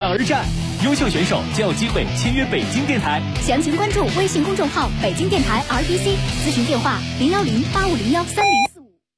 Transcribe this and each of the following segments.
而战，优秀选手就有机会签约北京电台。 详情关注微信公众号北京电台 RTC， 咨询电话010-8501-3045。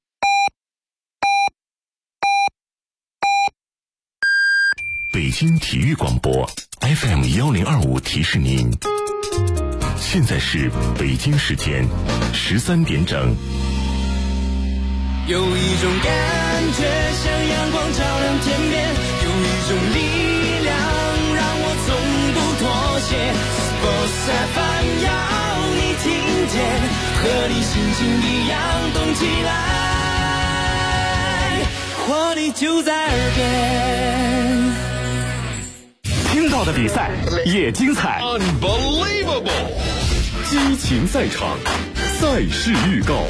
北京体育广播 FM1025提示您，现在是北京时间13点整。 有一种感觉像阳光照亮天边，有一种力量让我从不妥协。Sports FM 要你听见，和你心情一样动起来，活力就在耳边。 听到的比赛也精彩 Unbelievable， 激情赛场，赛事预告。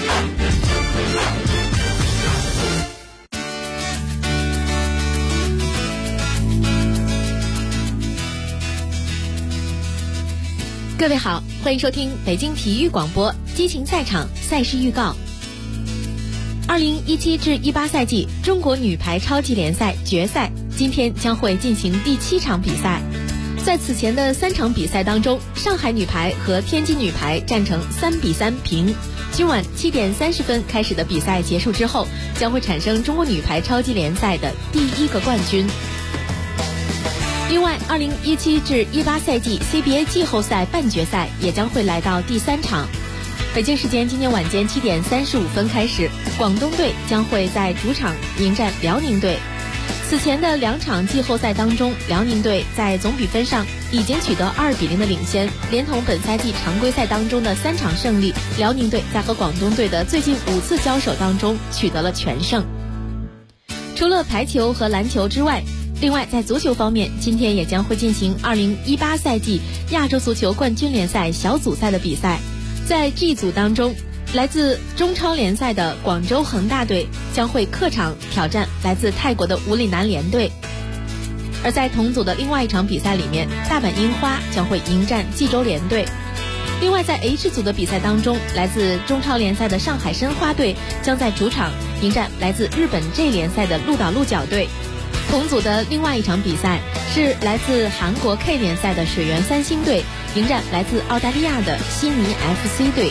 各位好，欢迎收听北京体育广播激情赛场赛事预告。2017至18赛季中国女排超级联赛决赛今天将会进行第7场比赛。在此前的3场比赛当中，上海女排和天津女排战成3-3平。今晚7点30分开始的比赛结束之后，将会产生中国女排超级联赛的第1个冠军。另外，2017至18赛季 CBA 季后赛半决赛也将会来到第3场。北京时间今天晚间7点35分开始，广东队将会在主场迎战辽宁队。此前的2场季后赛当中，辽宁队在总比分上已经取得2-0的领先，连同本赛季常规赛当中的3场胜利，辽宁队在和广东队的最近5次交手当中取得了全胜。除了排球和篮球之外，另外在足球方面，今天也将会进行2018赛季亚洲足球冠军联赛小组赛的比赛。在 G 组当中，来自中超联赛的广州恒大队将会客场挑战来自泰国的武里南联队。而在同组的另外一场比赛里面，大阪樱花将会迎战济州联队。另外在 H 组的比赛当中，来自中超联赛的上海申花队将在主场迎战来自日本 J 联赛的鹿岛鹿角队。同组的另外一场比赛是来自韩国 K 联赛的水原三星队迎战来自澳大利亚的悉尼 FC 队。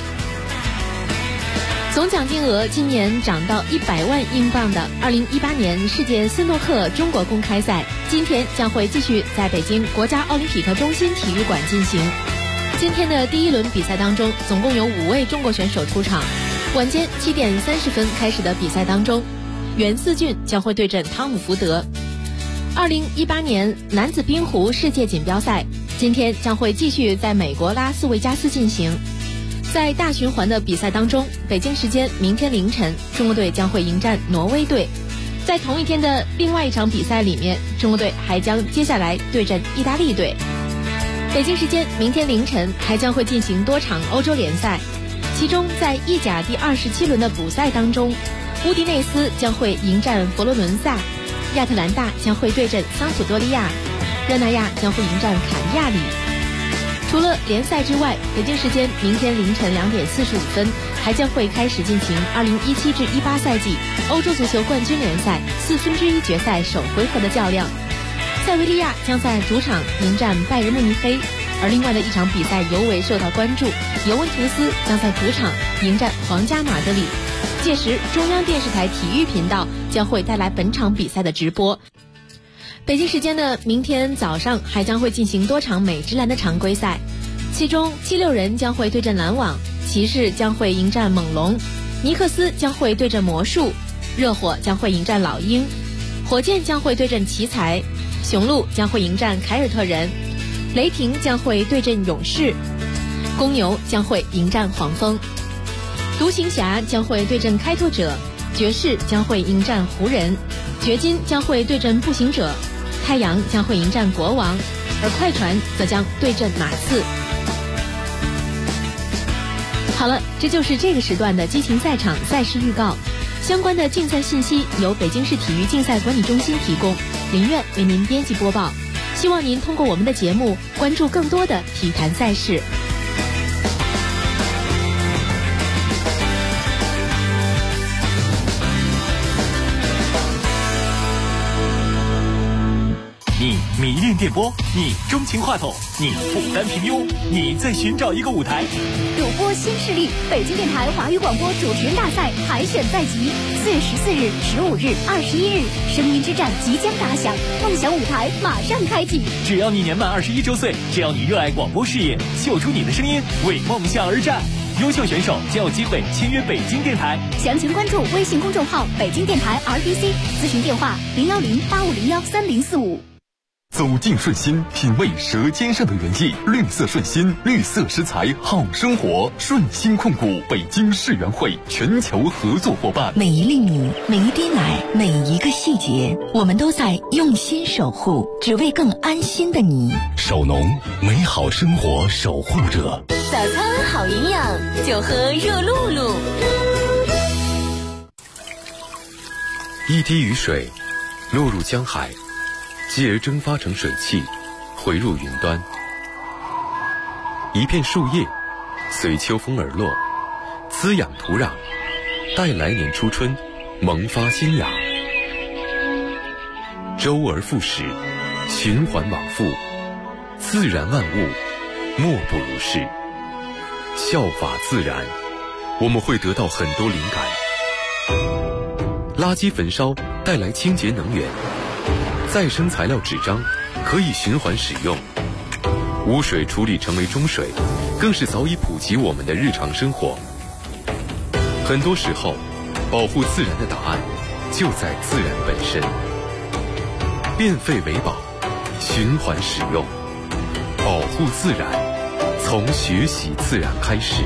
总奖金额今年涨到100万英镑的2018年世界斯诺克中国公开赛，今天将会继续在北京国家奥林匹克中心体育馆进行。今天的第1轮比赛当中，总共有5位中国选手出场。晚间7点30分开始的比赛当中，袁思俊将会对阵汤姆福德。2018年男子冰壶世界锦标赛今天将会继续在美国拉斯维加斯进行。在大循环的比赛当中，北京时间明天凌晨，中国队将会迎战挪威队。在同一天的另外一场比赛里面，中国队还将接下来对阵意大利队。北京时间明天凌晨还将会进行多场欧洲联赛，其中在意甲第27轮的补赛当中，乌迪内斯将会迎战佛罗伦萨，亚特兰大将会对阵桑普多利亚，热那亚将会迎战卡利亚里。除了联赛之外，北京时间明天凌晨2点45分还将会开始进行2017至18赛季欧洲足球冠军联赛1/4决赛首回合的较量。塞维利亚将在主场迎战拜仁慕尼黑，而另外的一场比赛尤为受到关注，尤文图斯将在主场迎战皇家马德里。届时中央电视台体育频道将会带来本场比赛的直播。北京时间的明天早上还将会进行多场美职篮的常规赛，其中76人将会对阵篮网，骑士将会迎战猛龙，尼克斯将会对阵魔术，热火将会迎战老鹰，火箭将会对阵奇才，雄鹿将会迎战凯尔特人，雷霆将会对阵勇士，公牛将会迎战黄蜂，独行侠将会对阵开拓者，爵士将会迎战湖人，掘金将会对阵步行者，太阳将会迎战国王，而快船则将对阵马刺。好了，这就是这个时段的激情赛场赛事预告。相关的竞赛信息由北京市体育竞赛管理中心提供，林苑为您编辑播报。希望您通过我们的节目关注更多的体坛赛事。 你你练电波，你钟情话筒，你不甘平庸，你在寻找一个舞台。 主播新势力，北京电台华语广播主持人大赛海选在即，4月14日、15日、21日，声音之战即将打响，梦想舞台马上开启。 只要你年满21周岁，只要你热爱广播事业，秀出你的声音，为梦想而战。优秀选手将有机会签约北京电台。 详情关注微信公众号北京电台 RBC， 咨询电话010-8501-3045。 走进顺心，品味舌尖上的原意。绿色顺心，绿色食材好生活。顺心控股北京世园会全球合作伙伴。 每一粒米，每一滴奶，每一个细节，我们都在用心守护，只为更安心的你。 首农，美好生活守护者。 早餐好营养，就喝热露露。 一滴雨水落入江海，继而蒸发成水汽，回入云端。一片树叶随秋风而落，滋养土壤，待来年初春萌发新芽。周而复始，循环往复，自然万物莫不如是。效法自然，我们会得到很多灵感。垃圾焚烧带来清洁能源，再生材料纸张可以循环使用，污水处理成为中水，更是早已普及我们的日常生活。很多时候，保护自然的答案就在自然本身。变废为宝，循环使用，保护自然，从学习自然开始。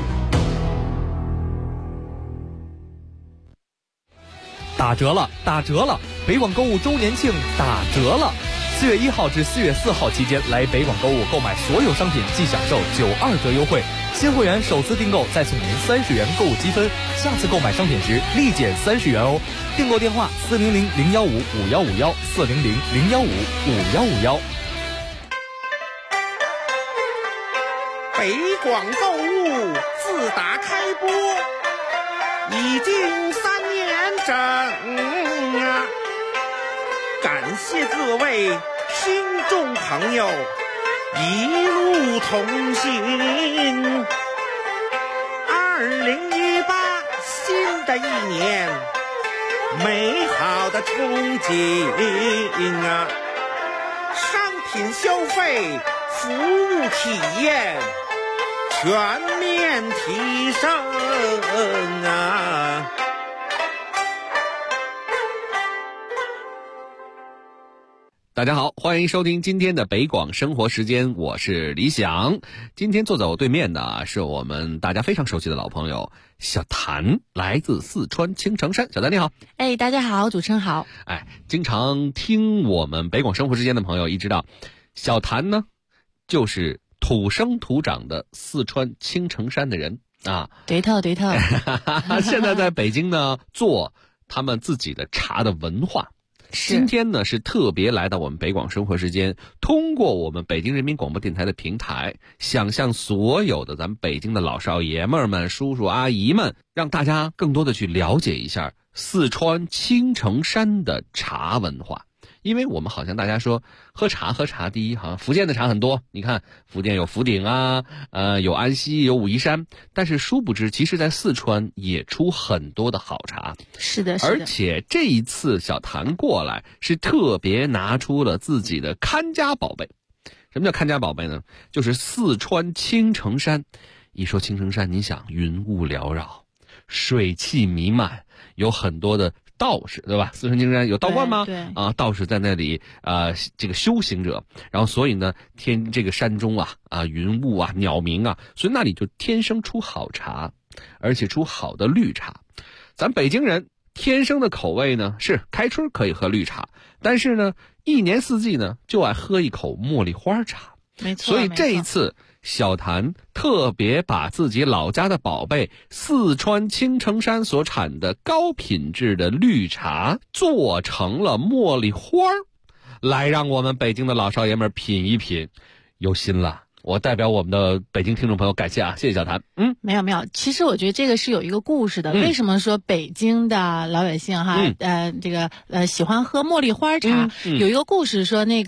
打折了，打折了！北广购物周年庆打折了！4月1号至4月4号期间，来北广购物购买所有商品即享受92折优惠。新会员首次订购再送您30元购物积分，下次购买商品时立减30元哦。订购电话400-015-5151，400-015-5151。 北广购物自打开播已经3年整啊！感谢各位听众朋友一路同行。2018新的一年，美好的憧憬啊！商品消费、服务体验全面提升啊！ 大家好，欢迎收听今天的北广生活时间，我是李想。今天坐在我对面的是我们大家非常熟悉的老朋友小谭，来自四川青城山。小谭你好。 大家好，主持人好。 经常听我们北广生活时间的朋友一知道，小谭呢就是土生土长的四川青城山的人啊。 对头。 现在在北京呢做他们自己的茶的文化。今天呢是特别来到我们北广生活时间，通过我们北京人民广播电台的平台，想向所有的咱们北京的老少爷们们、叔叔阿姨们，让大家更多的去了解一下四川青城山的茶文化。因为我们好像大家说喝茶，第一好像福建的茶很多，你看福建有福鼎啊，有安溪，有武夷山，但是殊不知其实在四川也出很多的好茶。 是的。 而且这一次小谭过来是特别拿出了自己的看家宝贝。什么叫看家宝贝呢？就是四川青城山。一说青城山，你想云雾缭绕，水汽弥漫，有很多的道士，对吧？四川青城山有道观吗？ 对道士在那里这个修行者，然后所以呢这个山中云雾啊，鸟鸣啊，所以那里就天生出好茶，而且出好的绿茶。咱北京人天生的口味呢是开春可以喝绿茶，但是呢一年四季呢就爱喝一口茉莉花茶。 没错。 所以这一次小谭特别把自己老家的宝贝四川青城山所产的高品质的绿茶做成了茉莉花，来让我们北京的老少爷们品一品。有心了，我代表我们的北京听众朋友感谢啊，谢谢小谭。 没有，其实我觉得这个是有一个故事的。为什么说北京的老百姓喜欢喝茉莉花茶？有一个故事说，那个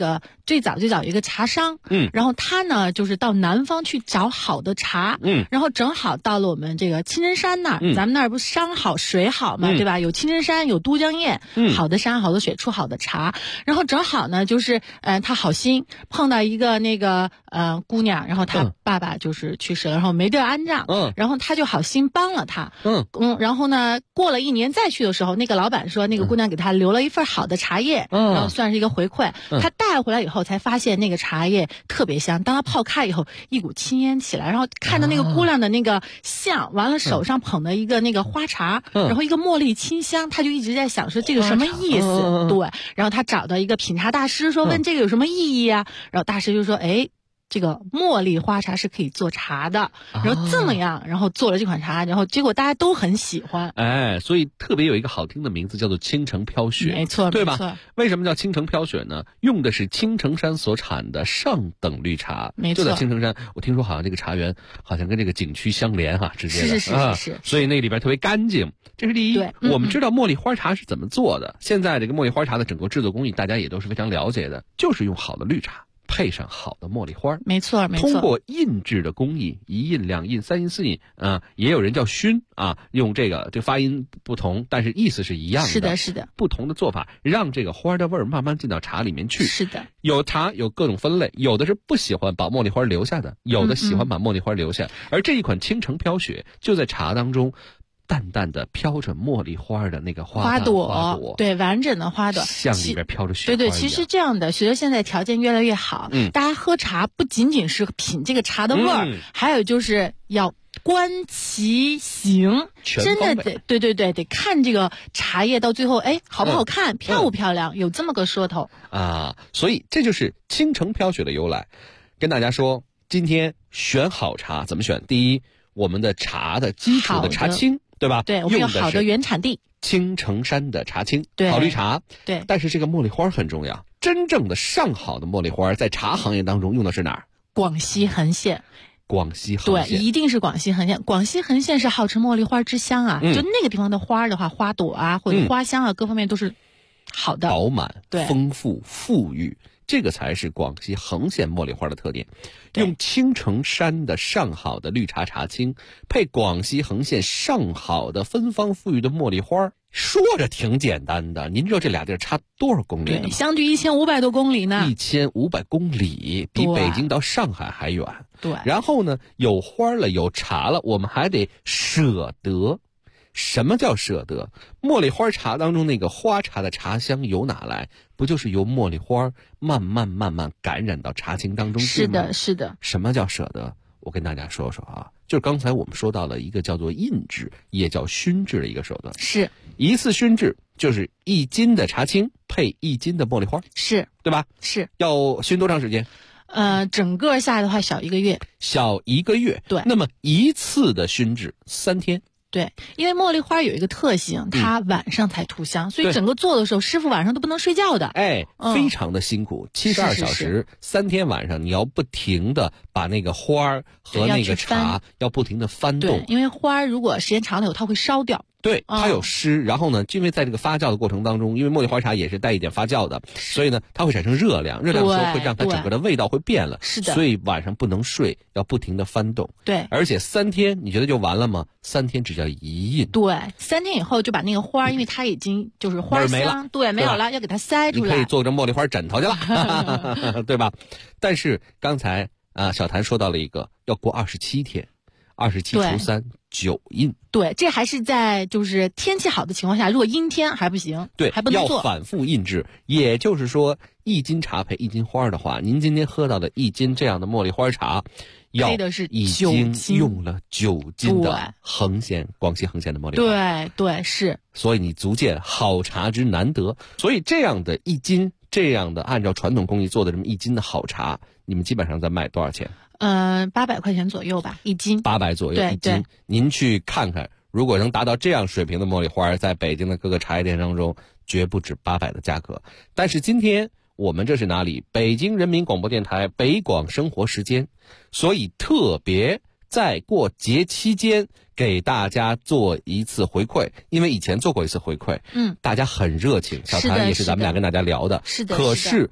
最早有一个茶商，然后他呢就是到南方去找好的茶，然后正好到了我们这个青城山那儿，咱们那儿不是山好水好嘛，对吧？有青城山，有都江堰，好的山好的水出好的茶，然后正好呢就是他好心碰到一个那个姑娘，然后他爸爸就是去世了，然后没地儿安葬，然后他就好心帮了他，然后呢过了1年再去的时候，那个老板说那个姑娘给他留了一份好的茶叶，然后算是一个回馈，他带回来以后才发现那个茶叶特别香，当他泡开以后一股青烟起来，然后看到那个姑娘的那个像，完了手上捧的一个那个花茶，然后一个茉莉清香，他就一直在想说这个什么意思，对，然后他找到一个品茶大师说问这个有什么意义啊，然后大师就说这个茉莉花茶是可以做茶的，然后这么样，然后做了这款茶，然后结果大家都很喜欢， 所以特别有一个好听的名字叫做青城飘雪， 没错， 对吧？为什么叫青城飘雪呢？用的是青城山所产的上等绿茶， 没错， 就在青城山。我听说好像这个茶园好像跟这个景区相连直接的， 是， 所以那里边特别干净。这是第一。我们知道茉莉花茶是怎么做的，现在这个茉莉花茶的整个制作工艺大家也都是非常了解的，就是用好的绿茶配上好的茉莉花， 没错。 通过印制的工艺，1印、2印、3印、4印，也有人叫熏用这个发音不同，但是意思是一样的。 是的。 不同的做法，让这个花的味儿慢慢进到茶里面去。 是的。 有茶有各种分类，有的是不喜欢把茉莉花留下的，有的喜欢把茉莉花留下。而这一款青城飘雪就在茶当中。淡淡的飘着茉莉花的那个花朵， 对，完整的花朵， 像里边飘着雪花一样。 对，其实这样的，随着现在条件越来越好，大家喝茶不仅仅是品这个茶的味儿，还有就是要观其形，真的得看这个茶叶到最后，好不好看，漂不漂亮，有这么个说头所以这就是青城飘雪的由来。跟大家说，今天选好茶怎么选？第一，我们的茶的基础的茶青。对吧？ 对，我们有好的原产地， 青城山的茶青， 对， 好绿茶， 对。 但是这个茉莉花很重要，真正的上好的茉莉花，在茶行业当中用的是哪儿？ 广西横县。 广西横县， 对，一定是广西横县。广西横县是号称茉莉花之乡就那个地方的花的话，花朵或者花香各方面都是好的， 饱满、丰富、富裕。这个才是广西横县茉莉花的特点，用青城山的上好的绿茶茶青，配广西横县上好的芬芳馥郁的茉莉花，说着挺简单的，您知道这俩地儿差多少公里呢？ 对，相距1500多公里呢。 1500公里，比北京到上海还远。 对。 然后呢，有花了，有茶了，我们还得舍得。什么叫舍得？茉莉花茶当中那个花茶的茶香由哪来？不就是由茉莉花慢慢感染到茶青当中去吗？ 是的。 什么叫舍得？我跟大家说说就是刚才我们说到了一个叫做印制，也叫熏制的一个手段。 是一次熏制就是1斤的茶青配1斤的茉莉花， 是对吧？ 是。 要熏多长时间？ 整个下来的话小1个月。 小1个月。 对。 那么一次的熏制3天。 对，因为茉莉花有一个特性，它晚上才吐香，所以整个做的时候，师傅晚上都不能睡觉的。 非常的辛苦，72小时，3天晚上，你要不停的把那个花和那个茶要不停的翻动。 对，因为花如果时间长了以后，它会烧掉。 对，它有湿，然后呢，因为在这个发酵的过程当中，因为茉莉花茶也是带一点发酵的，所以呢，它会产生热量，热量的时候会让它整个的味道会变了。 是的。 所以晚上不能睡，要不停的翻动。 对。 而且3天，你觉得就完了吗？3天只叫1印。 对，3天以后就把那个花，因为它已经就是花香， 没了， 对，没有了，要给它塞出来。 你可以做成茉莉花枕头去了，对吧？但是刚才小谭说到了一个，要过27天。27除3 9印。 对，这还是在就是天气好的情况下，如果阴天还不行， 对， 还不能做。 要反复印制，也就是说1斤茶配1斤花的话，您今天喝到的1斤这样的茉莉花茶，要已经用了9斤的广西横县的茉莉花。 对，是。 所以你足见好茶之难得。所以这样的1斤，这样的按照传统工艺做的这么1斤的好茶，你们基本上在卖多少钱 ？800块钱左右吧，1斤。 800左右1斤。您去看看，如果能达到这样水平的茉莉花，在北京的各个茶叶店当中，绝不止800的价格。但是今天我们这是哪里？北京人民广播电台北广生活时间，所以特别在过节期间给大家做一次回馈，因为以前做过一次回馈，大家很热情，小谭也是咱们俩跟大家聊的， 是的。 可是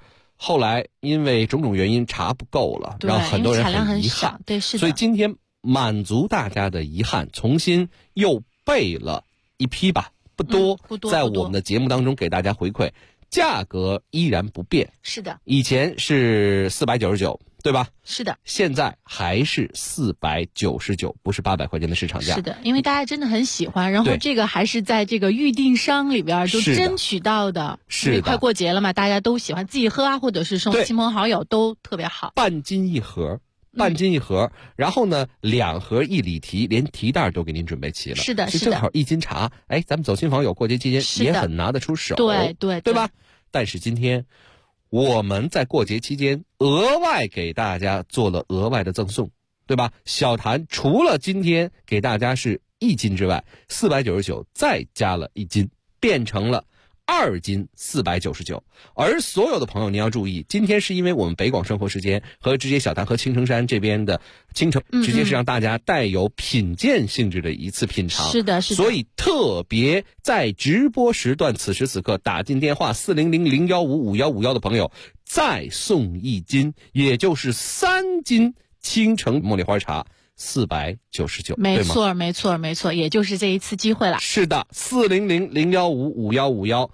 后来因为种种原因茶不够了，让很多人很遗憾。 对，是的。 所以今天满足大家的遗憾，重新又备了一批吧，不多，在我们的节目当中给大家回馈，价格依然不变。 是的， 以前是499，对吧？ 是的， 现在还是499，不是800块钱的市场价。 是的，因为大家真的很喜欢，然后这个还是在这个预定商里边就争取到的。 是的， 因为快过节了嘛，大家都喜欢自己喝啊，或者是送亲朋好友都特别好。 半斤一盒。然后呢，2盒1里提，连提袋都给您准备齐了。 是的， 是的，正好1斤茶，咱们走亲访友，过节期间也很拿得出手。对吧？但是今天我们在过节期间额外给大家做了额外的赠送，对吧？小谭除了今天给大家是1斤之外，499再加了1斤，变成了2斤499，而所有的朋友您要注意，今天是因为我们北广生活时间和直接小谭和青城山这边的青城，直接是让大家带有品鉴性质的一次品尝。 是的， 所以特别在直播时段，此时此刻打进电话400-015-5151的朋友，再送1斤，也就是3斤青城茉莉花茶。499， 没错，也就是这一次机会了。 是的，400-015-5151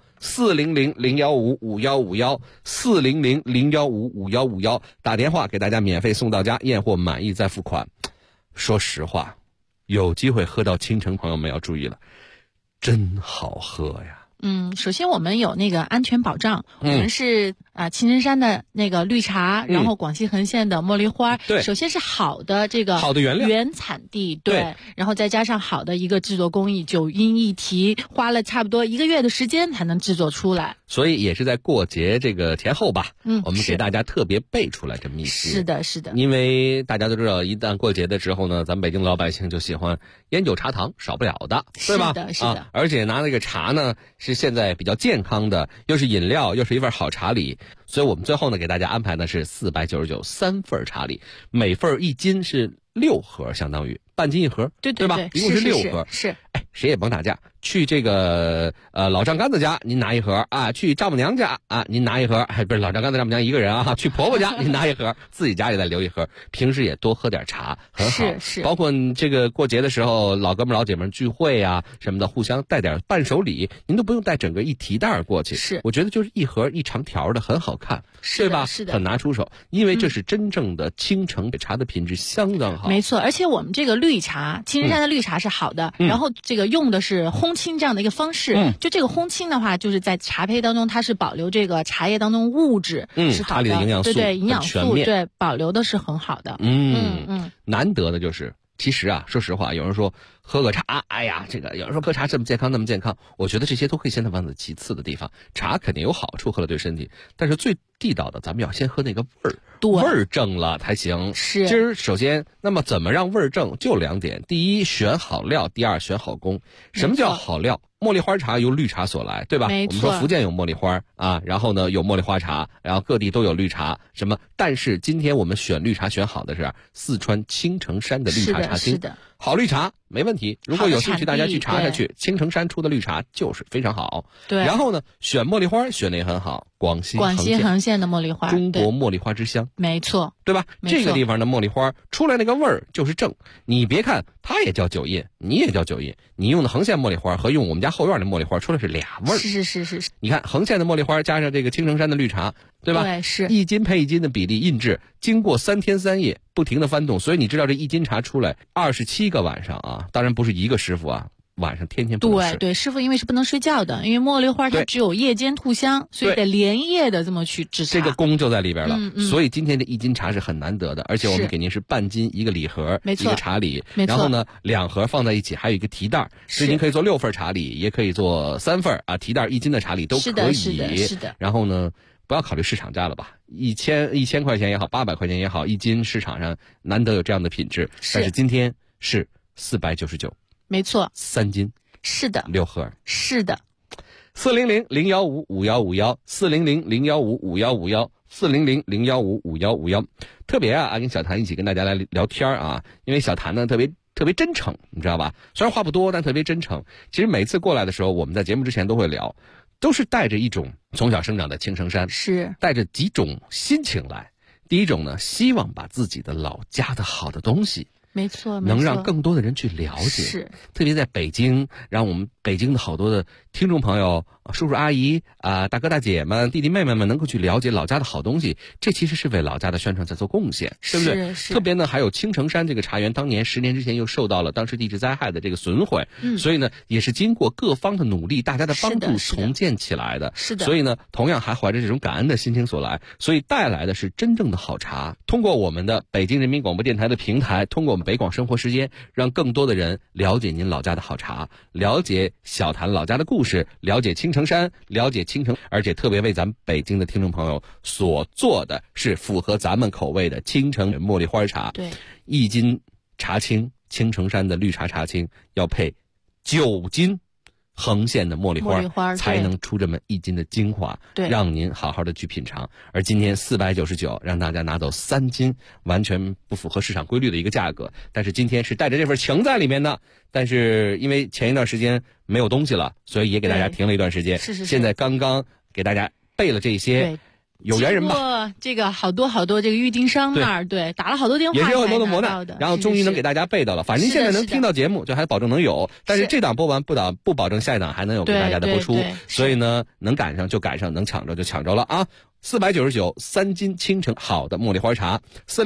400-015-5151 400-015-5151，打电话给大家免费送到家，验货满意再付款。说实话，有机会喝到青城，朋友们要注意了，真好喝呀。 首先我们有那个安全保障，我们是青城山的那个绿茶，然后广西恒县的茉莉花， 对， 首先是好的这个好的原料原产地，对，然后再加上好的一个制作工艺，9音1提，花了差不多1个月的时间才能制作出来， 所以也是在过节这个前后吧，我们给大家特别备出来这么一些。 是的， 因为大家都知道，一旦过节的时候呢，咱们北京老百姓就喜欢烟酒茶糖，少不了的，对吧？ 是的， 而且拿那个茶呢，是现在比较健康的，又是饮料，又是一份好茶礼，所以我们最后呢给大家安排的是499 3份茶礼，每份1斤是6盒，相当于半斤1盒， 对吧？一共是6盒。 是， 谁也甭打架，去这个老丈杆子家您拿1盒啊，去丈母娘家啊您拿1盒，不是老丈杆子丈母娘一个人啊，去婆婆家您拿1盒，自己家里再留1盒，平时也多喝点茶，很好。 是， 包括这个过节的时候，老哥们老姐们聚会啊什么的，互相带点伴手礼，您都不用带整个1提袋过去。 是， 我觉得就是1盒1长条的，很好看， 对吧？ 是的， 很拿出手，因为这是真正的青城茶的品质相当好。 没错，而且我们这个绿茶，青城山的绿茶是好的，然后这个用的是烘青这样的一个方式，就这个烘青的话，就是在茶胚当中它是保留这个茶叶当中物质，是好的， 茶里的营养素， 对营养素，对保留的是很好的。 难得的就是。其实啊，说实话，有人说喝个茶，哎呀，这个有人说喝茶这么健康那么健康，我觉得这些都可以先放在其次的地方。茶肯定有好处，喝了对身体，但是最地道的，咱们要先喝那个味儿，味儿正了才行。 是。 今儿首先，那么怎么让味儿正？就2点：第一，选好料；第二，选好工。什么叫好料？茉莉花茶由绿茶所来，对吧？ 没错。 我们说福建有茉莉花啊，然后呢有茉莉花茶，然后各地都有绿茶，什么？但是今天我们选绿茶选好的是四川青城山的绿茶茶精， 是的。 好绿茶没问题，如果有兴趣大家去查查去，青城山出的绿茶就是非常好。 对。 然后呢，选茉莉花选的也很好，广西恒县的茉莉花， 中国茉莉花之乡， 没错， 对吧？这个地方的茉莉花出来那个味儿就是正。你别看它也叫9印，你也叫9印，你用的恒县茉莉花和用我们家后院的茉莉花出来是俩味儿。 是。 你看恒县的茉莉花加上这个青城山的绿茶，对吧？ 对，是 1斤配1斤的比例印制，经过3天3夜不停的翻动，所以你知道这1斤茶出来27个晚上啊，当然不是一个师傅啊。晚上天天不能睡。 对，师傅因为是不能睡觉的，因为茉莉花它只有夜间吐香，所以得连夜的这么去制茶。 这个功就在里边了。所以今天这1斤茶是很难得的，而且我们给您是半斤一个礼盒，一个茶礼，然后呢2盒放在一起，还有一个提袋，所以您可以做6份茶礼，也可以做3份啊，提袋1斤的茶礼都可以。 是的。 然后呢，不要考虑市场价了吧，1000块钱也好，800块钱也好，1斤市场上难得有这样的品质，但是今天是499。 没错 ，3斤， 是的 ，6盒， 是的。 400-015-5151 400-015-5151 400-015-5151。特别啊，跟小谭一起跟大家来聊天啊，因为小谭呢特别真诚，你知道吧？虽然话不多，但特别真诚。其实每次过来的时候，我们在节目之前都会聊。 都是带着一种从小生长的青城山， 是带着几种心情来。第一种呢，希望把自己的老家的好的东西， 没错， 能让更多的人去了解。 是， 特别在北京，让我们北京的好多的听众朋友、叔叔阿姨大哥大姐们、弟弟妹妹们能够去了解老家的好东西，这其实是为老家的宣传在做贡献，对不对？ 是。 特别呢，还有青城山这个茶园，当年10年之前又受到了当时地质灾害的这个损毁，所以呢，也是经过各方的努力，大家的帮助重建起来的。 是的。 所以呢，同样还怀着这种感恩的心情所来，所以带来的是真正的好茶。通过我们的北京人民广播电台的平台，通过我们北广生活时间，让更多的人了解您老家的好茶，了解小坛老家的故事，了解青城山，了解青城，而且特别为咱们北京的听众朋友所做的是符合咱们口味的青城茉莉花茶。 对 ，1斤茶青，青城山的绿茶茶青要配9斤横线的茉莉花才能出这么1斤的精华， 对， 让您好好的去品尝。而今天499让大家拿走3斤，完全不符合市场规律的一个价格。但是今天是带着这份情在里面的，但是因为前一段时间没有东西了，所以也给大家停了一段时间。 是。 现在刚刚给大家备了这些。有缘人吧， 这个好多这个预订商那儿，对，打了好多电话， 也是有很多的磨难，然后终于能给大家备到了。反正现在能听到节目，就还保证能有，但是这档播完不保证下一档还能有给大家的播出，所以呢，能赶上就赶上，能抢着就抢着了啊！499，3斤青城好的茉莉花茶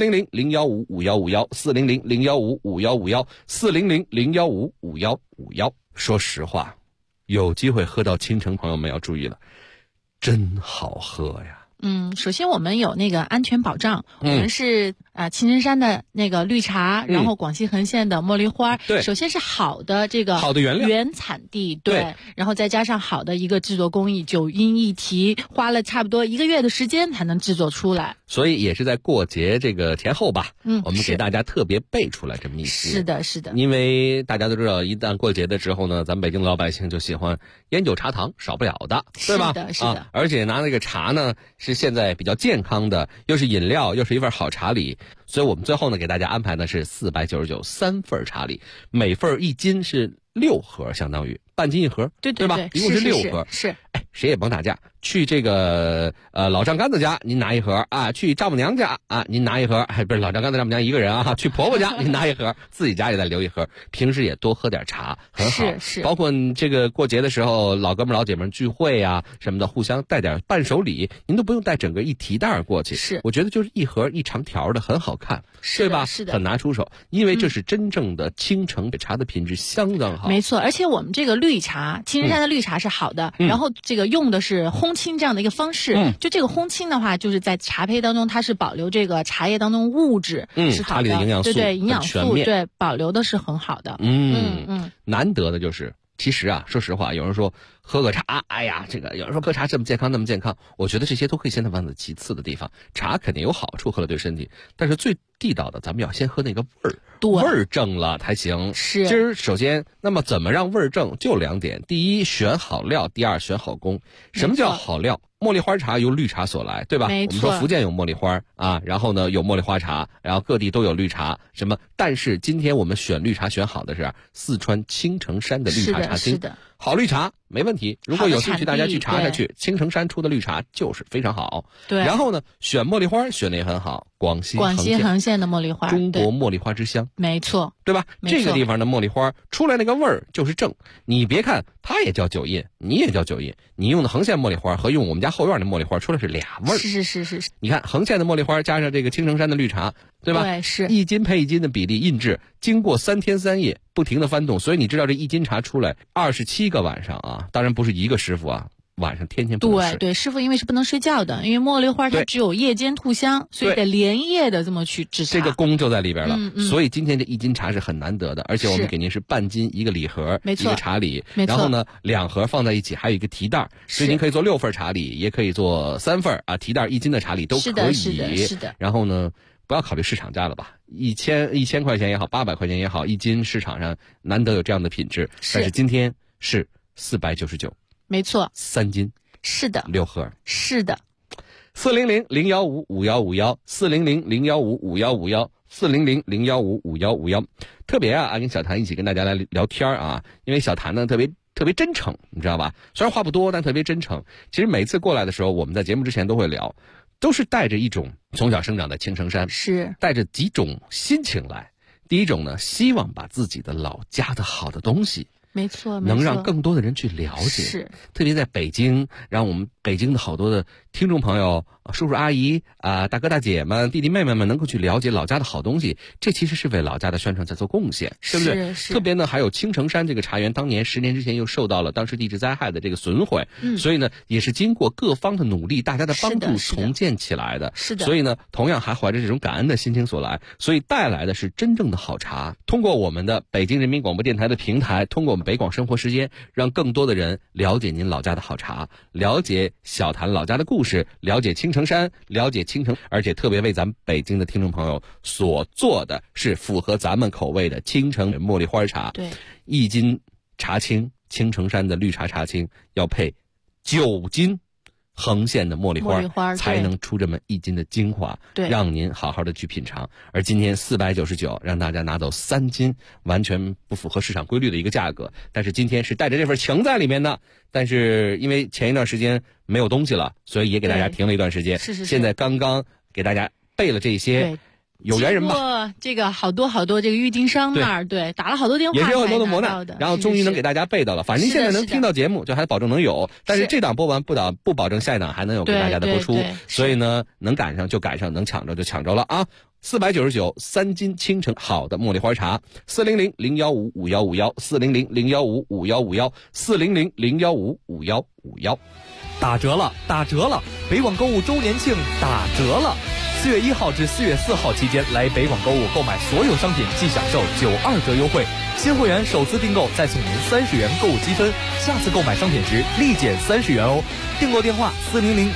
，400-015-5151，400-015-5151，400-015-5151。说实话，有机会喝到青城，朋友们要注意了。真好喝呀！ 首先我们有那个安全保障，我们是青城山的那个绿茶，然后广西横县的茉莉花， 对， 首先是好的这个好的原料原产地，对，然后再加上好的一个制作工艺，9音1提，花了差不多1个月的时间才能制作出来， 所以也是在过节这个前后吧，我们给大家特别备出来这么一些， 是的， 因为大家都知道，一旦过节的时候呢，咱们北京的老百姓就喜欢烟酒茶糖，少不了的，对吧？ 是的， 而且拿那个茶呢，是现在比较健康的，又是饮料，又是一份好茶礼，所以我们最后呢给大家安排的是499，3份茶礼，每份1斤是6盒，相当于半斤1盒，对吧？一共是6盒， 是。 谁也甭打架，去这个老丈杆子家您拿1盒啊，去丈母娘家啊您拿1盒，不是老丈杆子丈母娘一个人啊，去婆婆家您拿1盒，自己家里再留1盒，平时也多喝点茶，很好。 是。 包括你这个过节的时候，老哥们老姐们聚会啊什么的，互相带点伴手礼，您都不用带整个1提袋过去。 是， 我觉得就是1盒1长条的，很好看，对吧？ 是的， 很拿出手，因为这是真正的青城茶的品质相当好。 没错，而且我们这个绿茶，青城山的绿茶是好的，然后这个用的是烘青这样的一个方式，就这个烘青的话，就是在茶胚当中，它是保留这个茶叶当中物质，是好的， 茶里的营养素， 对营养素，对保留的是很好的。 难得的就是，其实啊，说实话，有人说喝个茶，哎呀，这个有人说喝茶这么健康那么健康，我觉得这些都可以先放在其次的地方。茶肯定有好处，喝了对身体，但是最地道的，咱们要先喝那个味儿，味儿正了才行。 是。 今儿首先，那么怎么让味儿正？就2点：第一，选好料；第二，选好工。什么叫好料？茉莉花茶由绿茶所来，对吧？ 没错。 我们说福建有茉莉花啊，然后呢有茉莉花茶，然后各地都有绿茶，什么？但是今天我们选绿茶选好的是四川青城山的绿茶茶青， 是的， 好绿茶没问题。如果有兴趣，大家去查查去，青城山出的绿茶就是非常好。 对。 然后呢，选茉莉花选的也很好，广西横县的茉莉花， 中国茉莉花之乡， 没错， 对吧？这个地方的茉莉花出来那个味儿就是正。你别看它也叫9印，你也叫9印，你用的横县茉莉花和用我们家后院的茉莉花出来是俩味儿。 是。 你看横县的茉莉花加上这个青城山的绿茶，对吧？ 对，是 1斤配1斤的比例印制，经过3天3夜不停的翻动，所以你知道这1斤茶出来27个晚上啊，当然不是一个师傅啊。晚上天天不能睡。 对，师傅因为是不能睡觉的，因为茉莉花它只有夜间吐香，所以得连夜的这么去制茶。 这个功就在里边了。所以今天这1斤茶是很难得的，而且我们给您是半斤一个礼盒， 没错， 一个茶礼， 没错。 然后呢2盒放在一起，还有一个提袋，所以您可以做6份茶礼，也可以做3份啊，提袋1斤的茶礼都可以。 是的。 然后呢，不要考虑市场价了吧，1000块钱也好，800块钱也好，1斤市场上难得有这样的品质，但是今天是499， 没错， 3斤。 是的， 6盒， 是的。 ，400-015-5151，400-015-5151，400-015-5151。特别跟小谭一起跟大家来聊天啊，因为小谭呢特别真诚，你知道吧？虽然话不多，但特别真诚。其实每次过来的时候，我们在节目之前都会聊，都是带着一种从小生长在青城山， 是带着几种心情来。第一种呢，希望把自己的老家的好的东西， 没错， 能让更多的人去了解。 是， 特别在北京，让我们北京的好多的听众朋友、叔叔阿姨大哥大姐们、弟弟妹妹们能够去了解老家的好东西，这其实是为老家的宣传在做贡献，对不对？ 是。 特别呢，还有青城山这个茶园，当年10年之前又受到了当时地质灾害的这个损毁，所以呢，也是经过各方的努力，大家的帮助重建起来的。 是的。 所以呢，同样还怀着这种感恩的心情所来，所以带来的是真正的好茶。通过我们的北京人民广播电台的平台，通过我们北广生活时间，让更多的人了解您老家的好茶，了解小谭老家的故事，了解青城山，了解青城，而且特别为咱们北京的听众朋友所做的是符合咱们口味的青城茉莉花茶。 对 ，1斤茶青，青城山的绿茶茶青要配9斤横线的茉莉花才能出这么1斤的精华， 对， 让您好好的去品尝。而今天499让大家拿走3斤，完全不符合市场规律的一个价格，但是今天是带着这份情在里面的。但是因为前一段时间没有东西了，所以也给大家停了一段时间。 是。 现在刚刚给大家备了这些。有缘人吧， 这个好多这个郁金商那儿，对，打了好多电话， 也是有很多的磨难，然后终于能给大家备到了。反正现在能听到节目，就还保证能有。但是这档播完不保证下一档还能有给大家的播出。所以呢，能赶上就赶上，能抢着就抢着了啊！499 3斤青城好的茉莉花茶，400-015-5151，400-015-5151，400-015-5151。 打折了！北广购物周年庆打折了！4月1号至4月4号期间，来北广购物购买所有商品即享受92折优惠，新会员首次订购再送您30元购物积分，下次购买商品时立减30元哦。订购电话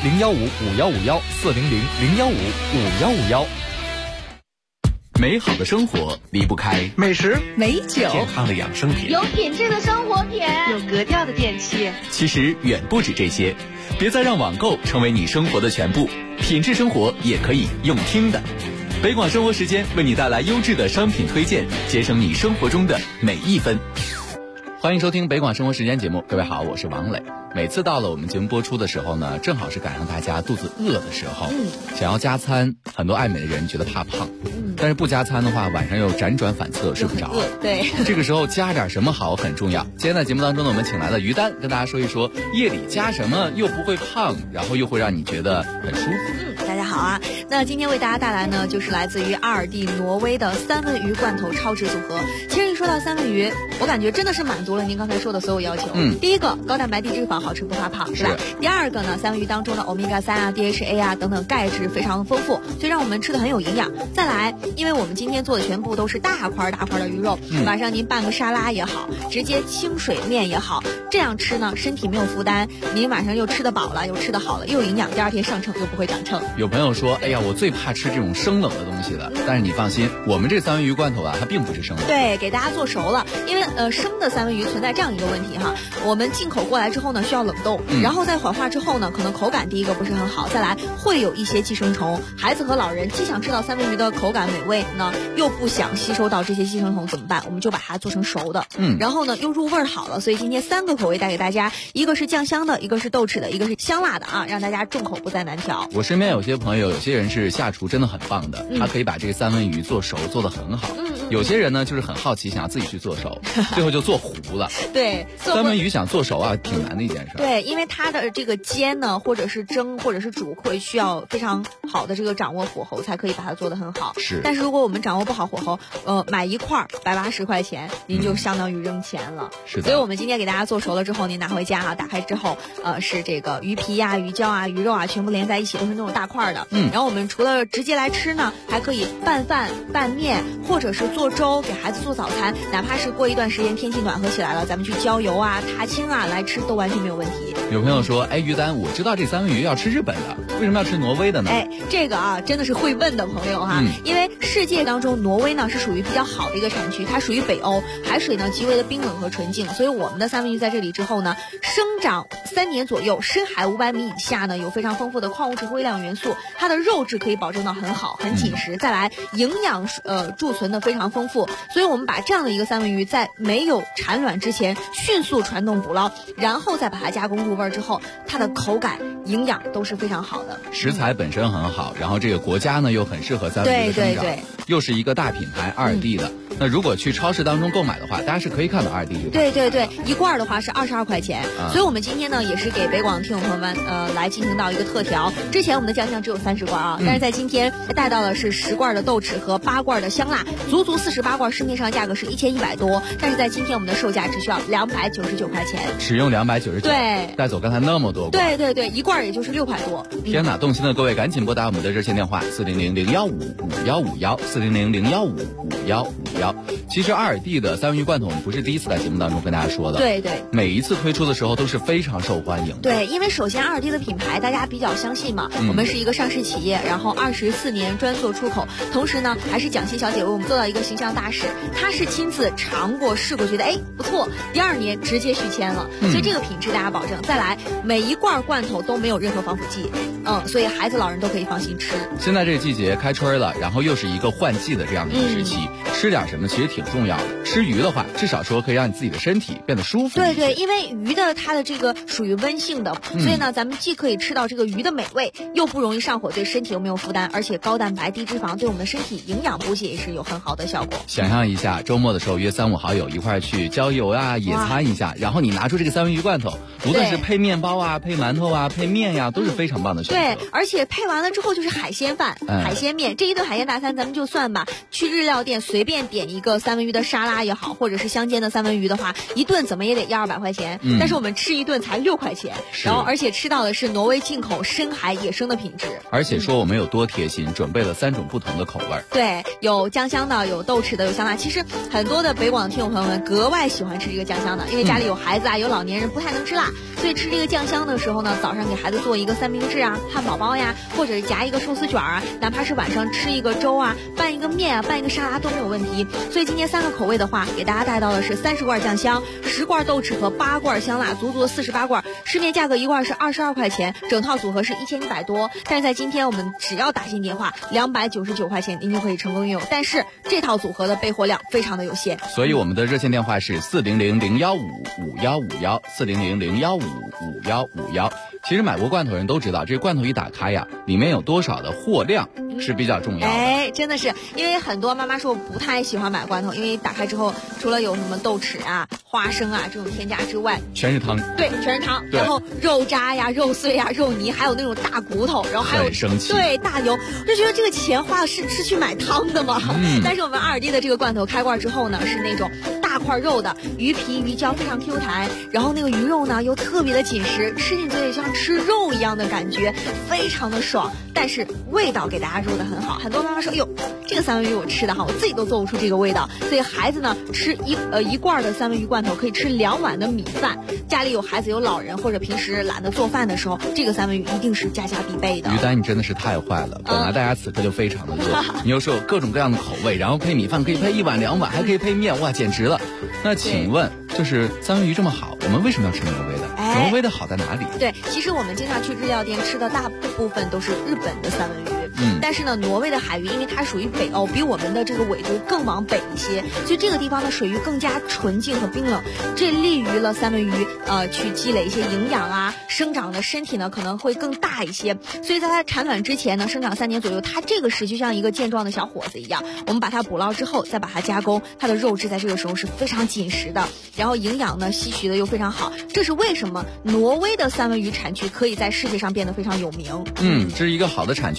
400-015-5151，400-015-5151。 美好的生活离不开美食、 美酒、 健康的养生品， 有品质的生活品， 有格调的电器。 其实远不止这些，别再让网购成为你生活的全部，品质生活也可以用听的。北广生活时间为你带来优质的商品推荐，节省你生活中的每一分。 欢迎收听北广生活时间节目，各位好，我是王磊。每次到了我们节目播出的时候呢，正好是赶上大家肚子饿的时候，想要加餐，很多爱美的人觉得怕胖，但是不加餐的话，晚上又辗转反侧睡不着。 对， 这个时候加点什么好很重要。今天在节目当中呢，我们请来了于丹，跟大家说一说夜里加什么又不会胖，然后又会让你觉得很舒服。 大家好啊，那今天为大家带来呢，就是来自于阿尔蒂挪威的三文鱼罐头超值组合。其实一说到三文鱼，我感觉真的是满足了您刚才说的所有要求。第一个，高蛋白低脂肪，好吃不怕胖，是吧？第二个呢，三文鱼当中的欧米伽3啊、DHA 啊等等钙质非常丰富，所以让我们吃的很有营养。再来，因为我们今天做的全部都是大块的鱼肉，晚上您拌个沙拉也好，直接清水面也好，这样吃呢，身体没有负担，您晚上又吃得饱了，又吃得好了，又有营养，第二天上秤又不会长秤。 有朋友说，哎呀，我最怕吃这种生冷的东西了，但是你放心，我们这三文鱼罐头啊，它并不是生冷。 对，给大家做熟了，因为生的三文鱼存在这样一个问题哈，我们进口过来之后呢，需要冷冻，然后在缓化之后呢，可能口感第一个不是很好，再来会有一些寄生虫，孩子和老人既想吃到三文鱼的口感美味呢，又不想吸收到这些寄生虫怎么办？我们就把它做成熟的，然后呢又入味好了，所以今天3个口味带给大家，一个是酱香的，一个是豆豉的，一个是香辣的啊，让大家众口不再难调。 我身边有些朋友，有些人是下厨真的很棒的，他可以把这个三文鱼做熟，做得很好。有些人呢就是很好奇，想要自己去做熟，最后就做糊了。 对， 三文鱼想做熟啊，挺难的一件事。 对，因为它的这个煎呢，或者是蒸，或者是煮，会需要非常好的这个掌握火候，才可以把它做得很好。 是。 但是如果我们掌握不好火候，买一块180块钱，您就相当于扔钱了。 是的。 所以我们今天给大家做熟了之后，您拿回家啊，打开之后，是这个鱼皮啊、鱼胶啊、鱼肉啊，全部连在一起，都是那种大块的。然后我们除了直接来吃呢，还可以拌饭、拌面，或者是做粥，给孩子做早餐，哪怕是过一段时间天气暖和起来了，咱们去郊游啊、踏青啊来吃都完全没有问题。 有朋友说，哎，于丹，我知道这三文鱼要吃日本的，为什么要吃挪威的呢？ 哎，这个啊，真的是会问的朋友哈，因为世界当中挪威呢是属于比较好的一个产区，它属于北欧，海水呢极为的冰冷和纯净，所以我们的三文鱼在这里之后呢，生长3年左右，深海500米以下呢，有非常丰富的矿物质和微量元素，它的肉质可以保证到很好、很紧实，再来营养贮存的非常丰富，所以我们把这样的一个三文鱼在没有产卵之前迅速传动捕捞，然后再把它加工入味之后，它的口感、营养都是非常好的。 食材本身很好，然后这个国家呢又很适合三文鱼的生长，又是一个大品牌2D的。那如果去超市当中购买的话，大家是可以看到2D 这个。 对，一罐的话是22块钱，所以我们今天呢也是给北广的听友朋友们来进行到一个特调。之前我们的酱香只有30罐啊，但是在今天带到的是10罐的豆豉和8罐的香辣，足48罐，市面上价格是1100多，但是在今天我们的售价只需要299块钱， 使用299， 对， 带走刚才那么多罐， 对，一罐也就是6块多。 天哪，动心的各位赶紧拨打我们的热线电话400-015-5151，400-015-5151。其实2D 的三文鱼罐头我们不是第一次在节目当中跟大家说的， 对， 每一次推出的时候都是非常受欢迎的。 对，因为首先2D 的品牌大家比较相信嘛，我们是一个上市企业，然后24年专做出口，同时呢还是蒋欣小姐为我们做到一个形象大使，她是亲自尝过试过，觉得哎不错，第2年直接续签了，所以这个品质大家保证。再来，每一罐罐头都没有任何防腐剂，所以孩子老人都可以放心吃。 现在这个季节开春了，然后又是一个换季的这样的一个时期，吃点什么其实挺重要的。吃鱼的话，至少说可以让你自己的身体变得舒服。 对，因为鱼的它的这个属于温性的，所以呢，咱们既可以吃到这个鱼的美味，又不容易上火，对身体又没有负担，而且高蛋白低脂肪，对我们的身体营养补给也是有很好的效果。 想象一下，周末的时候约3、5好友一块儿去郊游啊、野餐一下，然后你拿出这个三文鱼罐头，无论是配面包啊、配馒头啊、配面呀，都是非常棒的选择。 对，而且配完了之后就是海鲜饭、海鲜面，这一顿海鲜大餐咱们就算吧，去日料店随便点一个三文鱼的沙拉也好，或者是香煎的三文鱼的话，一顿怎么也得100-200块钱，但是我们吃一顿才6块钱，然后而且吃到的是挪威进口深海野生的品质。 而且说我们有多贴心，准备了3种不同的口味。 对，有酱香的，有豆豉的，有香辣。其实很多的北广的听友朋友们格外喜欢吃这个酱香的，因为家里有孩子啊，有老年人不太能吃辣，所以吃这个酱香的时候呢，早上给孩子做一个三明治啊、汉堡包呀，或者是夹一个寿司卷啊，哪怕是晚上吃一个粥啊、拌一个面啊、拌一个沙拉都没有问题。所以今天3个口味的话，给大家带到的是30罐酱香、10罐豆豉和8罐香辣，足足48罐，市面价格1罐是22块钱，整套组合是1100多。但是在今天我们只要打进电话299块钱，您就可以成功拥有。但是这套组合的备货量非常的有限， 所以我们的热线电话是400-015-5151，400-015-5151。其实买过罐头人都知道，这个罐头一打开呀，里面有多少的货量是比较重要的。 哎，真的是，因为很多妈妈说我不太喜欢买罐头，因为打开之后除了有什么豆豉啊、花生啊这种添加之外， 全是汤。 对，全是汤。然后肉渣呀、肉碎呀、肉泥，还有那种大骨头，然后还有很生气。 对，大油，就觉得这个钱花的是去买汤的吗？但是我们2D的这个罐头开罐之后呢，是那种大块肉的，鱼皮鱼胶非常 Q 弹，然后那个鱼肉呢又特别的紧实，吃进嘴里像吃肉一样的感觉，非常的爽。但是味道给大家说的很好，很多妈妈说，哟，这个三文鱼我吃的哈，我自己都做不出这个味道。所以孩子呢吃一罐的三文鱼罐头可以吃2碗的米饭。家里有孩子有老人，或者平时懒得做饭的时候，这个三文鱼一定是家家必备的。 于丹，你真的是太坏了，本来大家此刻就非常的饿，你又说有各种各样的口味，然后配米饭可以配1碗2碗，还可以配面，哇，简直了。那请问，就是三文鱼这么好，我们为什么要吃挪威的？挪威的好在哪里？ 对，其实我们经常去日料店吃的大部分都是日本的三文鱼。但是呢，挪威的海域因为它属于北欧，比我们的这个纬度更往北一些，所以这个地方的水域更加纯净和冰冷，这利于了三文鱼去积累一些营养啊，生长的身体呢可能会更大一些。所以在它产卵之前呢，生长3年左右，它这个时就像一个健壮的小伙子一样，我们把它捕捞之后，再把它加工，它的肉质在这个时候是非常紧实的，然后营养呢吸取的又非常好。这是为什么挪威的三文鱼产区可以在世界上变得非常有名。 这是一个好的产区，当然是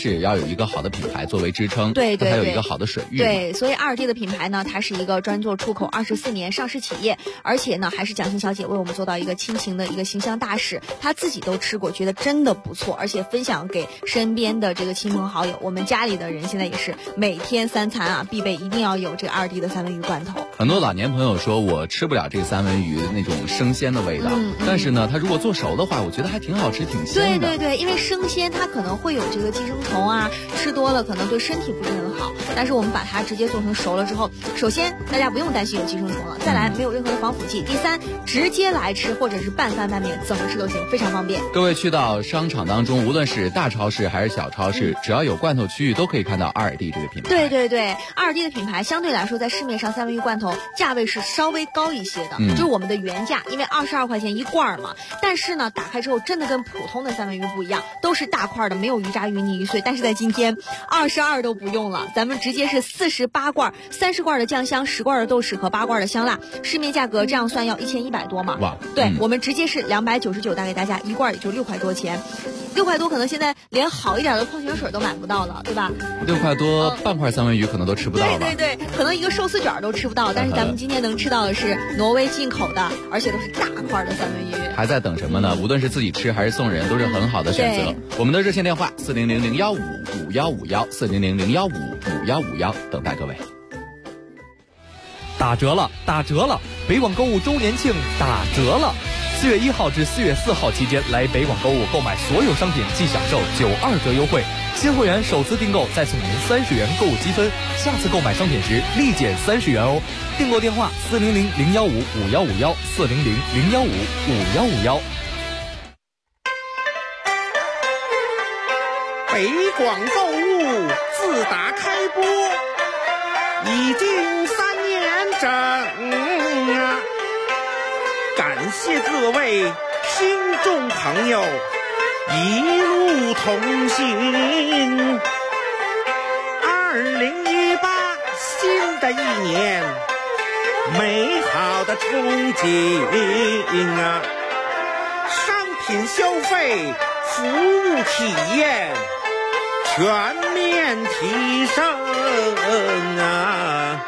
是要有一个好的品牌作为支撑， 对， 才有一个好的水域。 对，所以2D 的品牌呢，它是一个专做出口24年上市企业，而且呢，还是蒋欣小姐为我们做到一个亲情的一个形象大使，她自己都吃过，觉得真的不错，而且分享给身边的这个亲朋好友。我们家里的人现在也是每天3餐啊必备，一定要有这个2D 的三文鱼罐头。 很多老年朋友说我吃不了这个三文鱼那种生鲜的味道，但是呢，它如果做熟的话，我觉得还挺好吃，挺鲜的。 对，因为生鲜它可能会有这个寄生虫啊，吃多了可能对身体不是很好。但是我们把它直接做成熟了之后，首先大家不用担心有寄生虫了，再来没有任何的防腐剂，第三直接来吃或者是拌饭拌面怎么吃都行，非常方便。 各位去到商场当中，无论是大超市还是小超市，只要有罐头区域都可以看到2D 这个品牌。 对，2D 的品牌相对来说在市面上三文鱼罐头价位是稍微高一些的，就是我们的原价，因为22块钱一罐嘛。但是呢，打开之后真的跟普通的三文鱼不一样，都是大块的，没有鱼渣、鱼泥、鱼碎。但是在今天22都不用了，咱们直接是48罐，30罐的酱香，10罐的豆豉和8罐的香辣，市面价格这样算要1100多嘛。 哇， 对，我们直接是299带给大家，一罐也就6块多钱。6块多可能现在连好一点的矿泉水都买不到了，对吧 ？6块多半块三文鱼可能都吃不到了。 对，可能一个寿司卷都吃不到，但是咱们今天能吃到的是挪威进口的，而且都是大块的三文鱼。 还在等什么呢？无论是自己吃还是送人，都是很好的选择。我们的热线电话400-015-5151，400-015-5151，等待各位。 打折了！北广购物周年庆打折了！4月1号至4月4号期间来北广购物购买所有商品即享受92折优惠，新会员首次订购再送您30元购物积分，下次购买商品时立减30元哦。订购电话400-015-5151，400-015-5151。 北广购物自打开播已经3年整啊！感谢各位听众朋友一路同行。2018新的一年，美好的憧憬啊！商品消费、服务体验全面提升啊！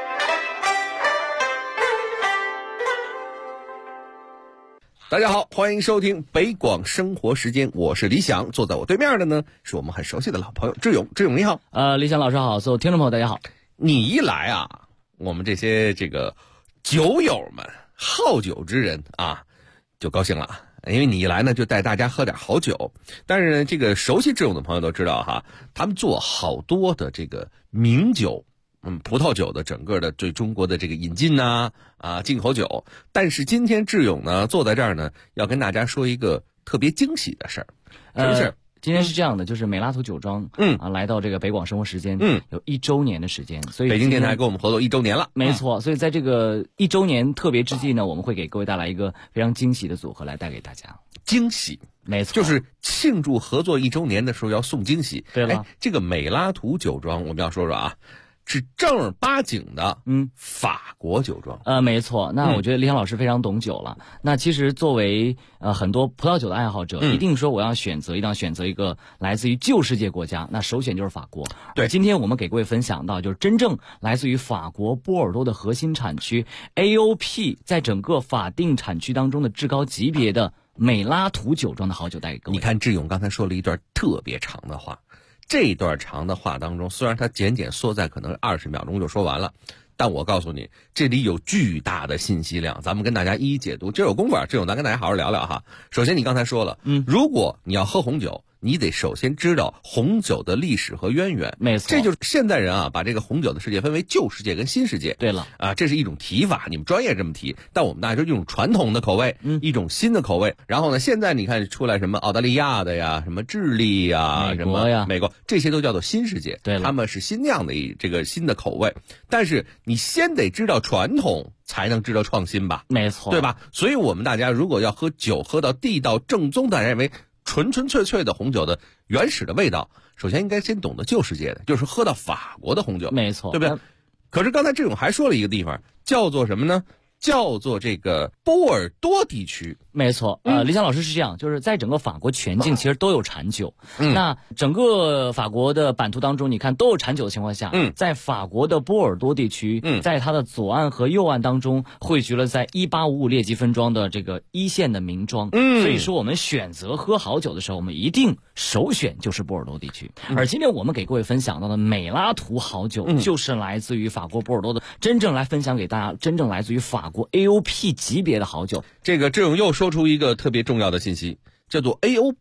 大家好，欢迎收听北广生活时间，我是李想，坐在我对面的呢是我们很熟悉的老朋友志勇。志勇你好。 李想老师好，所有听众朋友大家好。 你一来啊，我们这些酒友们、好酒之人啊，就高兴了。因为你一来呢，就带大家喝点好酒。但是呢，熟悉志勇的朋友都知道哈，他们做好多的名酒，葡萄酒的整个的对中国的引进进口酒。但是今天志勇呢坐在这儿呢，要跟大家说一个特别惊喜的事儿。什么事儿？ 今天是这样的，就是美拉图酒庄来到北广生活时间有1周年的时间，所以北京电台跟我们合作1周年了。 没错，所以在这个1周年特别之际呢，我们会给各位带来一个非常惊喜的组合来带给大家。 惊喜， 没错， 就是庆祝合作1周年的时候要送惊喜。 对了， 这个美拉图酒庄我们要说说啊，是正儿八经的法国酒庄。 没错。那我觉得李想老师非常懂酒了。那其实作为很多葡萄酒的爱好者，一定说我要选择一个来自于旧世界国家，那首选就是法国。 对， 今天我们给各位分享到就是真正来自于法国波尔多的核心产区 AOP 在整个法定产区当中的至高级别的美拉图酒庄的好酒带给各位。 你看志勇刚才说了一段特别长的话，这段长的话当中，虽然它简缩在可能20秒钟就说完了，但我告诉你，这里有巨大的信息量，咱们跟大家一一解读。今儿有功夫，志勇咱跟大家好好聊聊哈。首先你刚才说了，如果你要喝红酒，你得首先知道红酒的历史和渊源。 没错， 这就是现代人啊把这个红酒的世界分为旧世界跟新世界。 对了啊，这是一种提法，你们专业这么提，但我们大家就一种传统的口味，一种新的口味。然后呢，现在你看出来什么澳大利亚的呀，什么智利呀， 美国呀， 什么美国，这些都叫做新世界。 对了， 他们是新酿的这个新的口味，但是你先得知道传统，才能知道创新吧？ 没错， 对吧？所以我们大家如果要喝酒，喝到地道正宗的，认为纯纯粹粹的红酒的原始的味道，首先应该先懂得旧世界的，就是喝到法国的红酒。 没错， 对不对？可是刚才志勇还说了一个地方，叫做什么呢？ 叫做这个波尔多地区。 没错，李想老师是这样，就是在整个法国全境其实都有产酒。那整个法国的版图当中，你看都有产酒的情况下，在法国的波尔多地区，在它的左岸和右岸当中汇聚了在1855列级分庄的这个一线的名庄。所以说我们选择喝好酒的时候，我们一定首选就是波尔多地区。而今天我们给各位分享到的美拉图好酒，就是来自于法国波尔多的，真正来分享给大家，真正来自于法国 AOP 级别的好酒。 这个志勇又说出一个特别重要的信息，叫做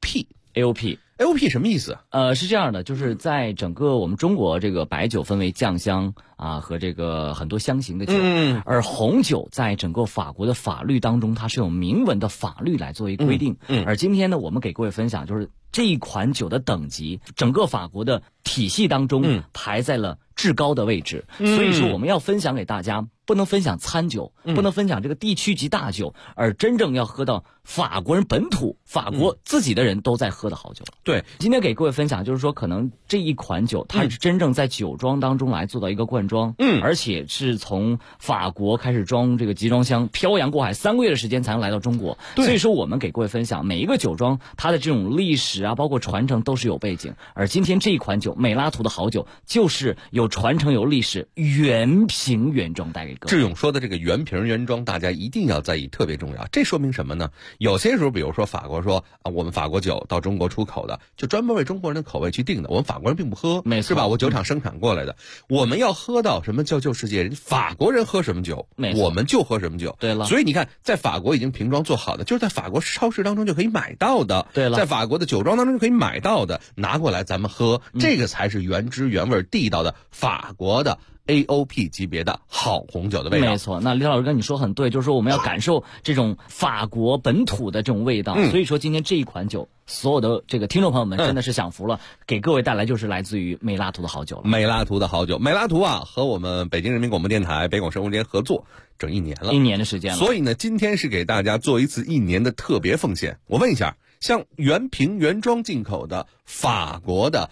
AOP。AOP 什么意思？ 是这样的，就是在整个我们中国这个白酒分为酱香啊和这个很多香型的酒，而红酒在整个法国的法律当中，它是有明文的法律来作为规定。而今天呢，我们给各位分享就是这一款酒的等级，整个法国的体系当中排在了至高的位置。所以说我们要分享给大家，不能分享餐酒，不能分享这个地区级大酒，而真正要喝到法国人本土、法国自己的人都在喝的好酒。 对， 今天给各位分享就是说，可能这一款酒它是真正在酒庄当中来做到一个灌装，而且是从法国开始装这个集装箱漂洋过海3个月的时间才能来到中国。所以说我们给各位分享每一个酒庄它的这种历史啊，包括传承都是有背景。而今天这一款酒美拉图的好酒就是有传承有历史，原瓶原装带给各位。 志勇说的这个原瓶原装大家一定要在意，特别重要。这说明什么呢？有些时候比如说法国说我们法国酒到中国出口的就专门为中国人的口味去定的，我们法国人并不喝，是吧？我酒厂生产过来的，我们要喝到什么叫旧世界，法国人喝什么酒我们就喝什么酒。 对了， 所以你看在法国已经瓶装做好的，就是在法国超市当中就可以买到的， 对了， 在法国的酒庄当中就可以买到的，拿过来咱们喝，这个才是原汁原味地道的法国的AOP 级别的好红酒的味道。 没错，那李老师跟你说很对，就是说我们要感受这种法国本土的这种味道。所以说今天这一款酒，所有的这个听众朋友们真的是享福了，给各位带来就是来自于美拉图的好酒了。 美拉图的好酒，美拉图啊，和我们北京人民广播电台北广生活间合作整1年了 ，1年的时间了。 所以呢，今天是给大家做一次1年的特别奉献。我问一下，像原瓶原装进口的法国的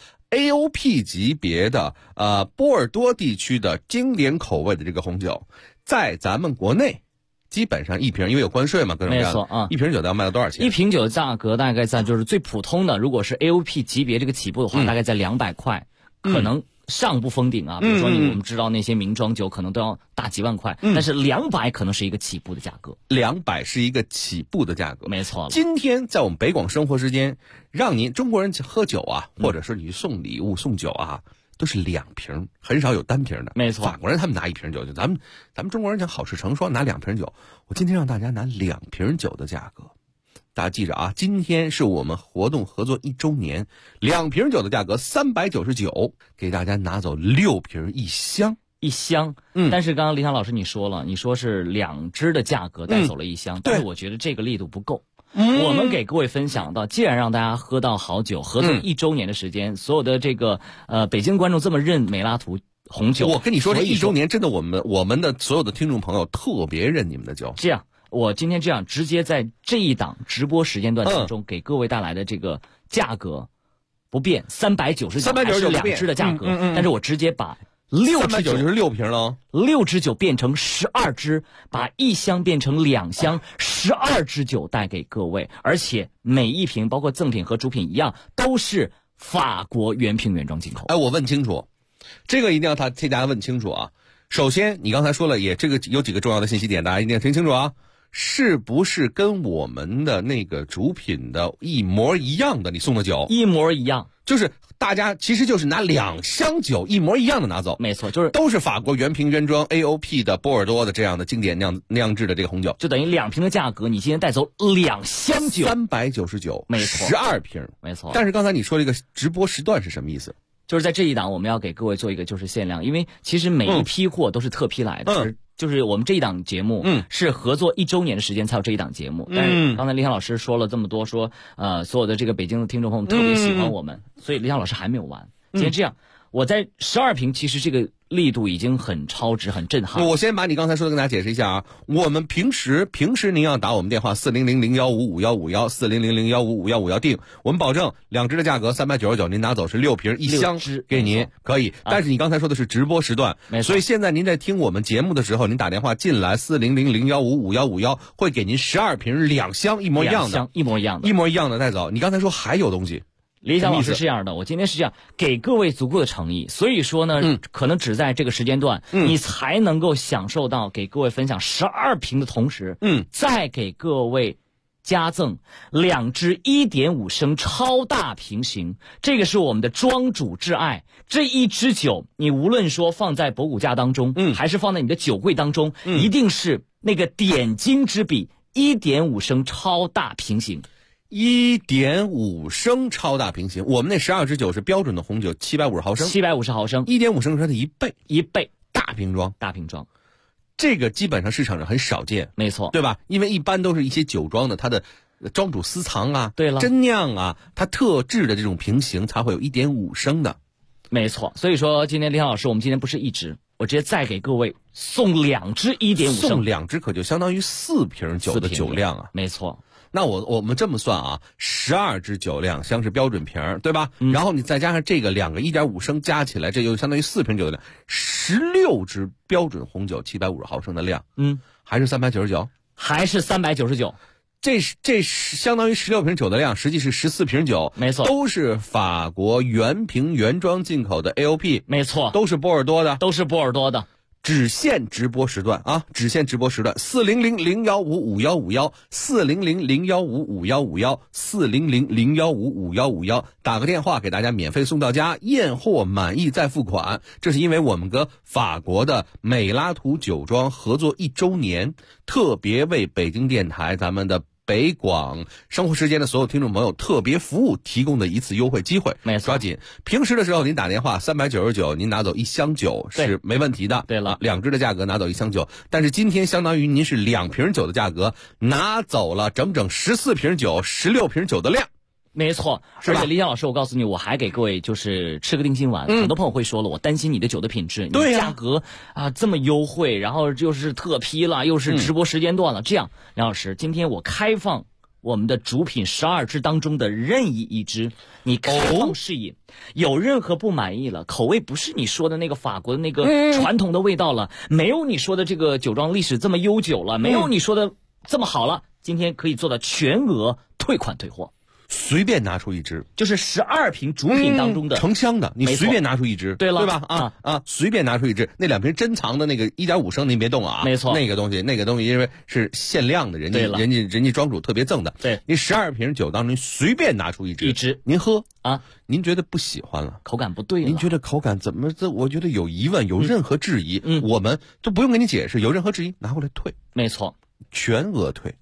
AOP 级别的波尔多地区的经典口味的这个红酒，在咱们国内基本上一瓶，因为有关税嘛，各种各样的， 没错啊， 一瓶酒要卖到多少钱？ 一瓶酒的价格大概在就是最普通的，如果是 AOP 级别这个起步的话，大概在200块，可能上不封顶啊。比如说我们知道那些名庄酒可能都要大几万块，但是200可能是一个起步的价格 ，200是一个起步的价格， 没错。 今天在我们北广生活时间，让您中国人喝酒啊，或者是你送礼物送酒啊，都是2瓶，很少有单瓶的。 没错， 法国人他们拿1瓶酒，就咱们中国人讲好事成双，拿2瓶酒。我今天让大家拿2瓶酒的价格，大家记着啊，今天是我们活动合作1周年，2瓶酒的价格399，给大家拿走6瓶1箱。 但是刚刚李想老师你说了，你说是2支的价格带走了1箱，但是我觉得这个力度不够。我们给各位分享到，既然让大家喝到好酒，合作1周年的时间，所有的这个北京观众这么认美拉图红酒， 我跟你说，这1周年真的我们的所有的听众朋友特别认你们的酒。 这样，我今天这样直接在这一档直播时间段当中，给各位带来的这个价格不变，399还是2支的价格，但是我直接把6支酒就是6瓶了 ，6支酒变成12支，把1箱变成2箱，12支酒带给各位，而且每一瓶包括赠品和主品一样，都是法国原瓶原装进口。 我问清楚，这个一定要替大家问清楚啊。首先，你刚才说了，这个有几个重要的信息点，大家一定要听清楚啊。是不是跟我们的那个主品的一模一样的？你送的酒一模一样， 就是大家其实就是拿2箱酒一模一样的拿走， 没错，就是都是法国原瓶原装 AOP 的波尔多的这样的经典酿制的这个红酒， 就等于2瓶的价格，你今天带走2箱酒 ，399， 没错 ，12瓶， 没错。 但是刚才你说这个直播时段是什么意思？ 就是在这一档我们要给各位做一个就是限量，因为其实每一批货都是特批来的，就是我们这一档节目是合作1周年的时间才有这一档节目，但是刚才李想老师说了这么多，说所有的这个北京的听众朋友们特别喜欢我们，所以李想老师还没有完。今天这样，我在12瓶，其实这个力度已经很超值、很震撼。 我先把你刚才说的跟大家解释一下啊。我们平时您要打我们电话400-015-5151定，我们保证2支的价格399，您拿走是6瓶1箱给您可以。但是你刚才说的是直播时段，所以现在您在听我们节目的时候，您打电话进来400-015-5151，会给您12瓶2箱一模一样的， 一模一样的带走。你刚才说还有东西。 李想老师是这样的，我今天是这样给各位足够的诚意，所以说呢，可能只在这个时间段，你才能够享受到给各位分享12瓶的同时，再给各位加赠2支1.5升超大瓶型，这个是我们的庄主挚爱。这一支酒，你无论说放在博古架当中，还是放在你的酒柜当中，一定是那个点睛之笔，1.5升超大瓶型。 1.5升超大瓶型，我们那12支酒是标准的红酒，750毫升 ，750毫升 ，1.5升是它的1倍， 大瓶装， 这个基本上市场上很少见， 没错， 对吧？因为一般都是一些酒庄的它的庄主私藏啊， 对了， 真酿啊，它特制的这种瓶型才会有1.5升的， 没错。所以说今天李老师，我们今天不是1支，我直接再给各位送2支1.5升， 送2支可就相当于4瓶酒的酒量啊， 没错。 那我们这么算啊，12支酒2箱是标准瓶，对吧？然后你再加上这个2个1.5升加起来，这就相当于4瓶酒的量，16支标准红酒750毫升的量，还是399， 还是399。 这相当于16瓶酒的量，实际是14瓶酒， 没错， 都是法国原瓶原装进口的 AOP， 没错， 都是波尔多的，只限直播时段啊！只限直播时段，400-015-5151，400-015-5151，400-015-5151，打个电话给大家免费送到家，验货满意再付款。这是因为我们跟法国的美拉图酒庄合作1周年，特别为北京电台咱们的北广生活时间的所有听众朋友特别服务提供的一次优惠机会， 没错， 抓紧！平时的时候您打电话399，您拿走1箱酒是没问题的。 对了 ，2支的价格拿走1箱酒，但是今天相当于您是2瓶酒的价格拿走了整整14瓶酒，16瓶酒的量。 没错，而且李想老师，我告诉你，我还给各位就是吃个定心丸。很多朋友会说了，我担心你的酒的品质， 对呀，价格啊这么优惠，然后又是特批了，又是直播时间段了，这样，梁老师，今天我开放我们的主品12支当中的任意1支，你开放试饮，有任何不满意了，口味不是你说的那个法国的那个传统的味道了，没有你说的这个酒庄历史这么悠久了，没有你说的这么好了，今天可以做到全额退款退货。 随便拿出1支， 就是12瓶主品当中的成箱的，你随便拿出1支， 对了， 对吧？随便拿出1支，那2瓶珍藏的那个1.5升您别动啊， 没错， 那个东西因为是限量的，人家庄主特别赠的， 对， 你12瓶酒当中随便拿出1支，您喝啊， 您觉得不喜欢了， 口感不对了， 您觉得口感怎么我觉得有疑问，有任何质疑，我们都不用跟你解释，有任何质疑拿回来退， 没错， 全额退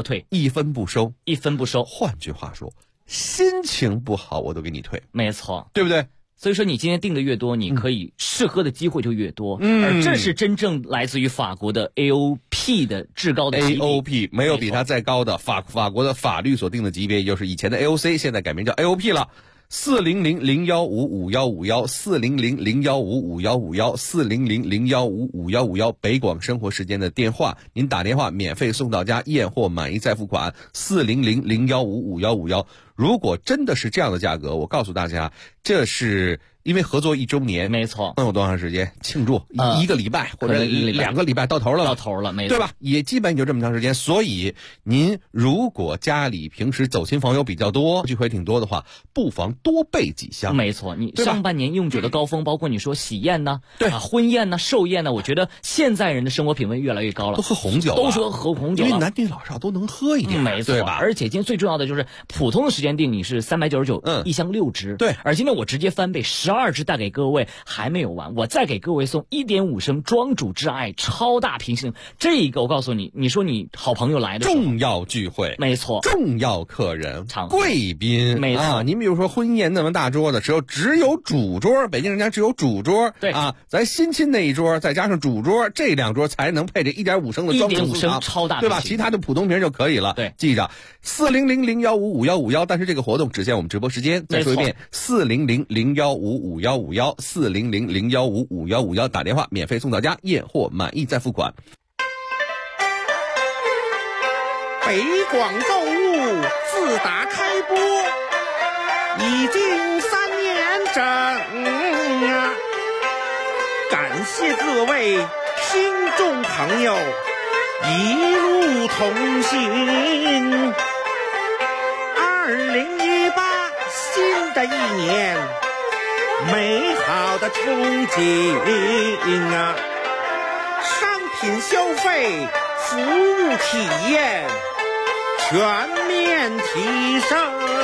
，1分不收，换句话说，心情不好我都给你退， 没错， 对不对？ 所以说你今天订的越多，你可以试喝的机会就越多，而这是真正来自于法国的 AOP 的至高的级别 AOP 没有比它再高的，法国的法律所定的级别，也就是以前的 AOC， 现在改名叫 AOP 了。400-015-5151，400-015-5151，400-015-5151，北广生活时间的电话，您打电话免费送到家，验货满意再付款。400-015-5151，如果真的是这样的价格，我告诉大家，这是因为合作1周年， 没错， 能有多长时间庆祝？1个礼拜或者2个礼拜到头了， 没错， 对吧？也基本就这么长时间。所以您如果家里平时走亲访友比较多，聚会挺多的话，不妨多备几箱。 没错，你上半年用酒的高峰，包括你说喜宴呢， 对啊，婚宴呢，寿宴呢，我觉得现在人的生活品味越来越高了， 都喝红酒， 都说喝红酒， 因为男女老少都能喝一点， 没错， 对吧？ 而且今天最重要的就是普通的时间订你是399，一箱6支， 对。 而今天我直接翻倍，12支带给各位，还没有完，我再给各位送1.5升庄主挚爱超大瓶型，这个我告诉你，你说你好朋友来的重要聚会， 没错， 重要客人，贵宾， 没错啊。您比如说婚宴那么大桌的时候，只有主桌，北京人家只有主桌， 对啊，咱新亲那一桌再加上主桌，这2桌才能配这1.5升的庄主 1.5升超大瓶， 对吧？其他的普通瓶就可以了。 对， 记着400-015-5151，但是这个活动只限我们直播时间。再说一遍，400-015-5151。 400-015-5151，打电话免费送到家，验货满意再付款。 北广购物自打开播已经3年整啊，感谢各位听众朋友一路同行。2018新的一年，美好的憧憬啊，商品消费、服务体验全面提升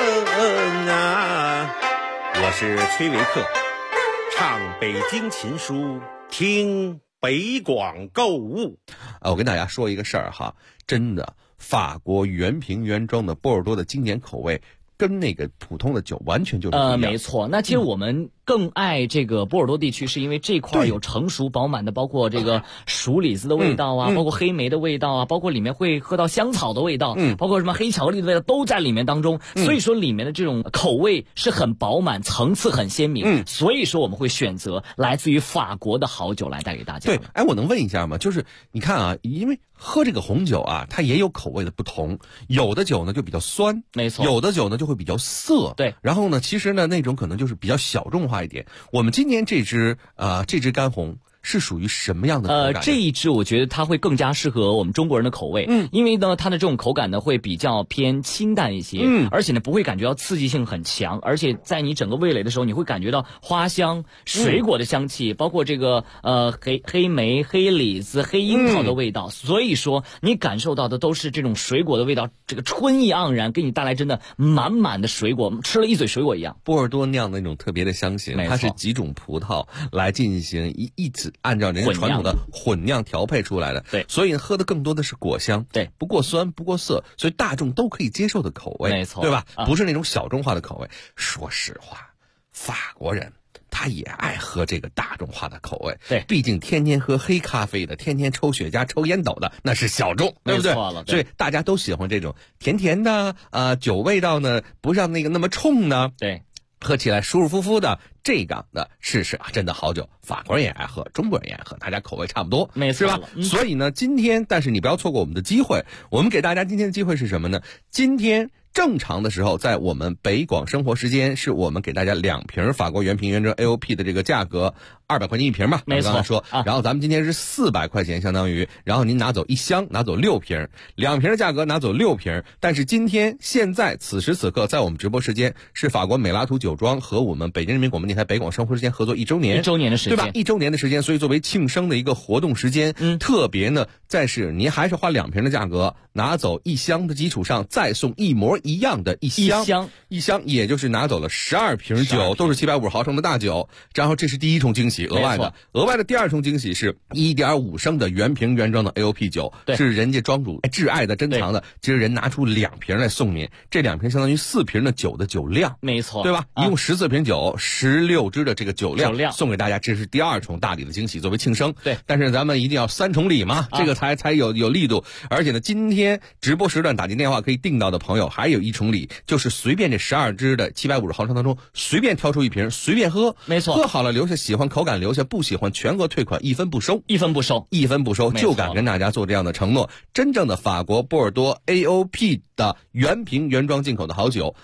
啊！我是崔维克，唱北京琴书，听北广购物。 我跟大家说一个事儿哈，真的，法国原瓶原装的波尔多的经典口味，跟那个普通的酒完全就是不一样。 没错。那其实我们更爱这个波尔多地区，是因为这块有成熟饱满的，包括这个熟李子的味道啊，包括黑莓的味道啊，包括里面会喝到香草的味道，包括什么黑巧克力的味道都在里面当中。所以说里面的这种口味是很饱满，层次很鲜明。所以说我们会选择来自于法国的好酒来带给大家。 对，我能问一下吗？就是你看啊，因为喝这个红酒啊，它也有口味的不同，有的酒呢就比较酸， 没错， 有的酒呢就会比较涩， 对。 然后呢，其实呢那种可能就是比较小众化一点。我们今年这支干红是属于什么样的口感？ 这一支我觉得它会更加适合我们中国人的口味，因为呢它的这种口感呢会比较偏清淡一些，而且呢不会感觉到刺激性很强，而且在你整个味蕾的时候，你会感觉到花香、水果的香气，包括这个黑莓、黑李子、黑樱桃的味道，所以说你感受到的都是这种水果的味道，这个春意盎然，给你带来真的满满的水果，吃了一嘴水果一样。 波尔多酿的那种特别的香型，它是几种葡萄来进行一直按照人家传统的混酿调配出来的， 对， 所以喝的更多的是果香， 对， 不过酸不过涩，所以大众都可以接受的口味， 没错， 对吧？不是那种小众化的口味。说实话，法国人他也爱喝这个大众化的口味， 对， 毕竟天天喝黑咖啡的，天天抽雪茄、抽烟斗的，那是小众，对不对？所以大家都喜欢这种甜甜的酒味道呢，不让那个那么冲呢， 对。 喝起来舒舒服服的，这个的试试真的好酒，法国人也爱喝，中国人也爱喝，大家口味差不多， 没错， 是吧？所以呢，今天但是你不要错过我们的机会，我们给大家今天的机会是什么呢？今天正常的时候，在我们北广生活时间，是我们给大家2瓶法国原瓶原装 AOP 的这个价格，200块钱一瓶吧， 没错。 刚才说，然后咱们今天是400块钱，相当于，然后您拿走1箱，拿走6瓶，2瓶的价格拿走6瓶。但是今天现在此时此刻，在我们直播时间是法国美拉图酒庄和我们北京人民广播电台北广生活时间合作1周年 ，1周年的时间， 对吧？1周年的时间，所以作为庆生的一个活动时间，特别呢，再是您还是花2瓶的价格，拿走1箱的基础上，再送一模一样的1箱，也就是拿走了12瓶酒，都是750毫升的大酒。然后这是第一重惊喜，额外的第2重惊喜是1.5升的原瓶原装的 AOP 酒，是人家庄主挚爱的珍藏的，今儿人拿出2瓶来送您，这2瓶相当于4瓶的酒的酒量， 没错， 对吧？一共14瓶酒，16支的这个酒量送给大家，这是第2重大礼的惊喜，作为庆生。 对， 但是咱们一定要3重礼嘛，这个才有力度。而且呢，今天直播时段打进电话可以订到的朋友，还有1重礼，就是随便这12支的750毫升当中，随便挑出1瓶，随便喝， 没错， 喝好了留下，喜欢口感留下，不喜欢全额退款，1分不收 ，1分不收 ，1分不收，就敢跟大家做这样的承诺。真正的法国波尔多 AOP 的原瓶原装进口的好酒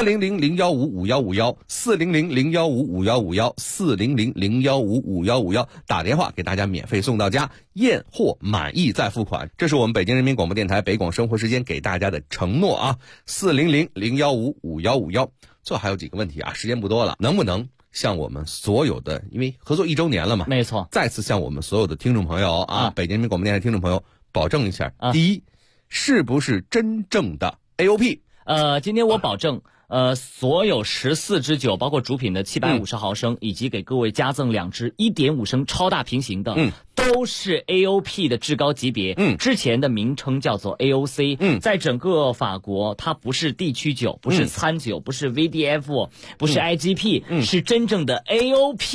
，400-015-5151，400-015-5151，400-015-5151，打电话给大家免费送到家，验货满意再付款。这是我们北京人民广播电台北广生活时间给大家的承诺啊，400-015-5151。最后还有几个问题啊，时间不多了，能不能向我们所有的，因为合作1周年了嘛， 没错， 再次向我们所有的听众朋友北京人民广播电台听众朋友保证一下，第一，是不是真正的 AOP？ 今天我保证，所有14支酒，包括主品的750毫升，以及给各位加赠2支1.5升超大瓶型的，都是 AOP 的至高级别。之前的名称叫做 AOC。在整个法国，它不是地区酒，不是餐酒，不是 VDF，不是 IGP，是真正的 AOP 的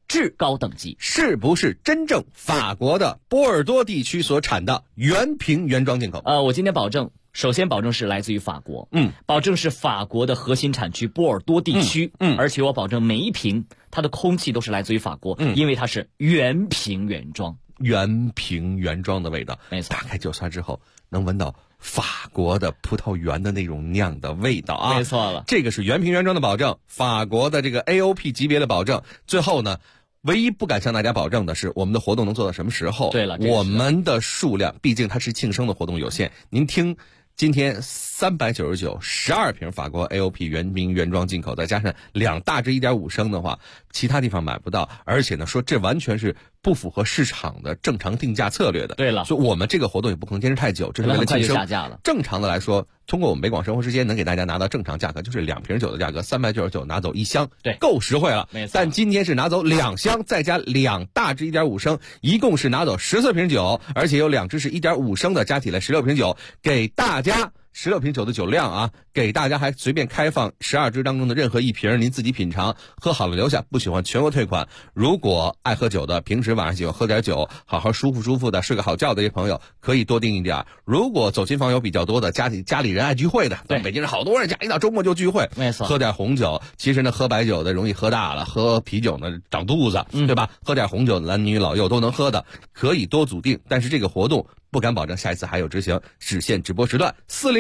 至高等级， 是不是真正法国的波尔多地区所产的原瓶原装进口？ 我今天保证，首先保证是来自于法国，保证是法国的核心产区波尔多地区，而且我保证每一瓶它的空气都是来自于法国，因为它是原瓶原装， 原瓶原装的味道。 没错， 打开酒塞之后能闻到法国的葡萄园的那种酿的味道啊！ 没错了， 这个是原瓶原装的保证，法国的这个 AOP 级别的保证。最后呢，唯一不敢向大家保证的是，我们的活动能做到什么时候？ 对了， 我们的数量毕竟它是庆生的活动有限。您听，今天399，12瓶法国 AOP 原瓶原装进口，再加上2大支1.5升的话，其他地方买不到。而且呢，说这完全是不符合市场的正常定价策略的。 对了， 所以我们这个活动也不可能坚持太久，这是为了庆生。 下架了。 正常的来说，通过我们北广生活时间能给大家拿到正常价格，就是2瓶酒的价格，399拿走1箱， 对， 够实惠了。 没错。 但今天是拿走2箱，再加2大支1.5升，一共是拿走14瓶酒，而且有2支是1.5升的，加起来16瓶酒，给大家。16瓶酒的酒量啊，给大家还随便开放12支当中的任何一瓶，您自己品尝，喝好了留下，不喜欢全额退款。如果爱喝酒的，平时晚上喜欢喝点酒，好好舒服的睡个好觉的一些朋友，可以多订一点。如果走亲访友比较多的，家里人爱聚会的，对，北京人好多人家一到周末就聚会， 没错， 喝点红酒。其实呢，喝白酒的容易喝大了，喝啤酒呢长肚子，对吧？喝点红酒，男女老幼都能喝的，可以多组订。但是这个活动不敢保证下一次还有执行，只限直播时段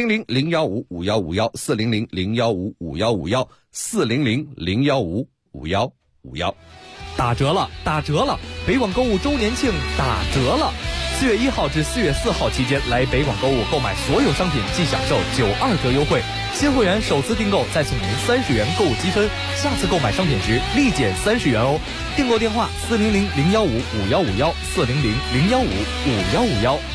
，400-015-5151，400-015-5151，400-015-5151。 打折了，打折了！北广购物周年庆打折了！4月1号至4月4号期间来北广购物购买所有商品即享受92折优惠，新会员首次订购再送您30元购物积分，下次购买商品时立减30元哦。订购电话400-015-5151，400-015-5151。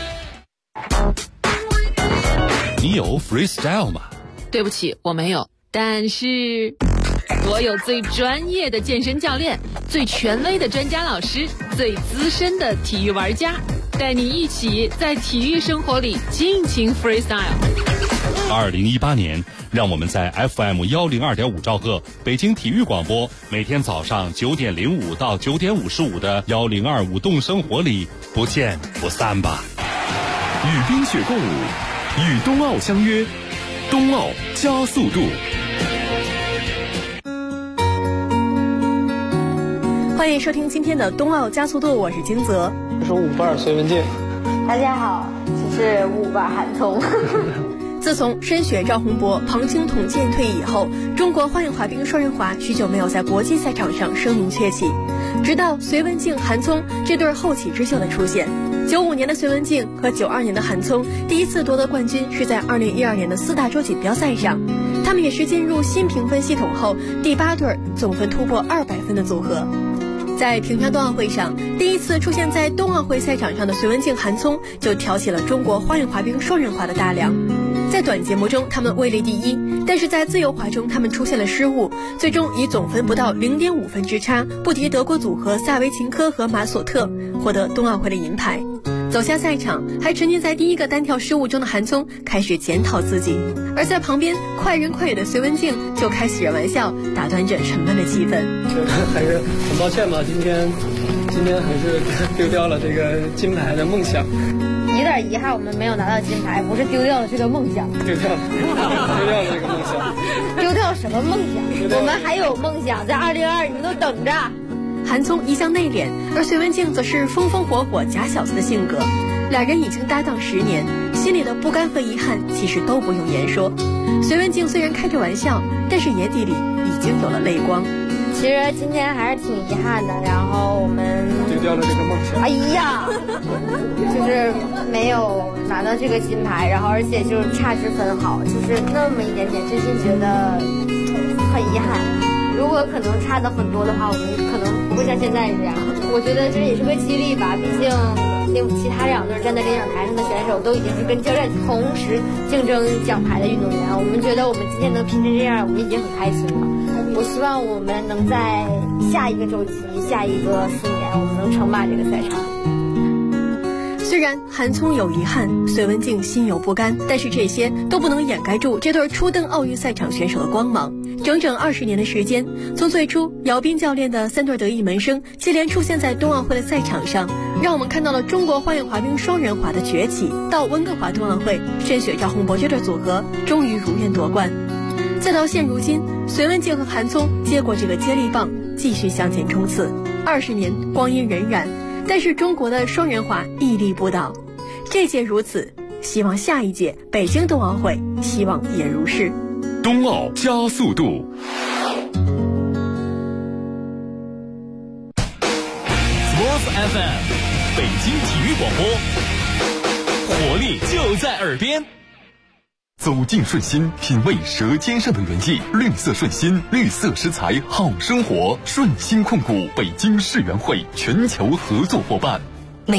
你有 freestyle 吗？ 对不起，我没有。但是我有最专业的健身教练，最权威的专家老师，最资深的体育玩家，带你一起在体育生活里尽情 freestyle。 2018年，让我们在 FM 102.5兆赫北京体育广播，每天早上9点05到9点55的102舞动生活里不见不散吧。 与冰雪共舞，与冬奥相约，冬奥加速度。 欢迎收听今天的冬奥加速度，我是金泽。 我是舞伴隋文静。 大家好，我是舞伴韩聪。 自从申雪、赵宏博、庞青统剑退役以后，中国花样滑冰双人滑许久没有在国际赛场上声名鹊起，直到隋文静、韩聪这对后起之秀的出现。95年的隋文静和92年的韩聪第一次夺得冠军是在2012年的4大洲锦标赛上，他们也是进入新评分系统后第8对总分突破200分的组合。在平昌冬奥会上，第一次出现在冬奥会赛场上的隋文静、韩聪就挑起了中国花样滑冰双人滑的大梁。在短节目中他们位列第一，但是在自由滑中他们出现了失误，最终以总分不到0.5分之差不敌德国组合萨维琴科和马索特，获得冬奥会的银牌。走下赛场，还沉浸在第一个单跳失误中的韩聪开始检讨自己，而在旁边快人快语的隋文静就开起了玩笑，打断着沉闷的气氛。 还是很抱歉吧，今天还是丢掉了这个金牌的梦想。 有点遗憾，我们没有拿到金牌，不是丢掉了这个梦想， 丢掉了这个梦想。 丢掉什么梦想？我们还有梦想，在2022，你们都等着。 韩聪一向内敛，而隋文静则是风风火火假小子的性格。两人已经搭档10年，心里的不甘和遗憾其实都不用言说。隋文静虽然开着玩笑，但是眼底里已经有了泪光。 其实今天还是挺遗憾的，然后我们丢掉了这个梦想。 哎呀，就是没有拿到这个金牌，然后而且就是差之分毫，就是那么一点点，真心觉得很遗憾。如果可能差的很多的话，我们可能不会像现在这样。我觉得这也是个激励吧，毕竟其他2队站在领奖台上的选手都已经是跟教练同时竞争奖牌的运动员。我们觉得我们今天能拼成这样，我们已经很开心了。我希望我们能在下一个周期、下一个4年，我们能称霸这个赛场。 虽然韩聪有遗憾，隋文静心有不甘，但是这些都不能掩盖住这对初登奥运赛场选手的光芒。 整整20年的时间，从最初姚斌教练的3对得意门生接连出现在冬奥会的赛场上，让我们看到了中国花样滑冰双人滑的崛起，到温哥华冬奥会申雪赵宏博这对组合终于如愿夺冠，再到现如今隋文静和韩聪接过这个接力棒继续向前冲刺。20年光阴荏苒，但是中国的双人滑屹立不倒，这届如此，希望下一届北京冬奥会希望也如是。 冬奥加速度。 Sports FM， 北京体育广播，活力就在耳边。 走进顺心，品味舌尖上的原意。绿色顺心，绿色食材好生活。顺心控股北京世园会全球合作伙伴。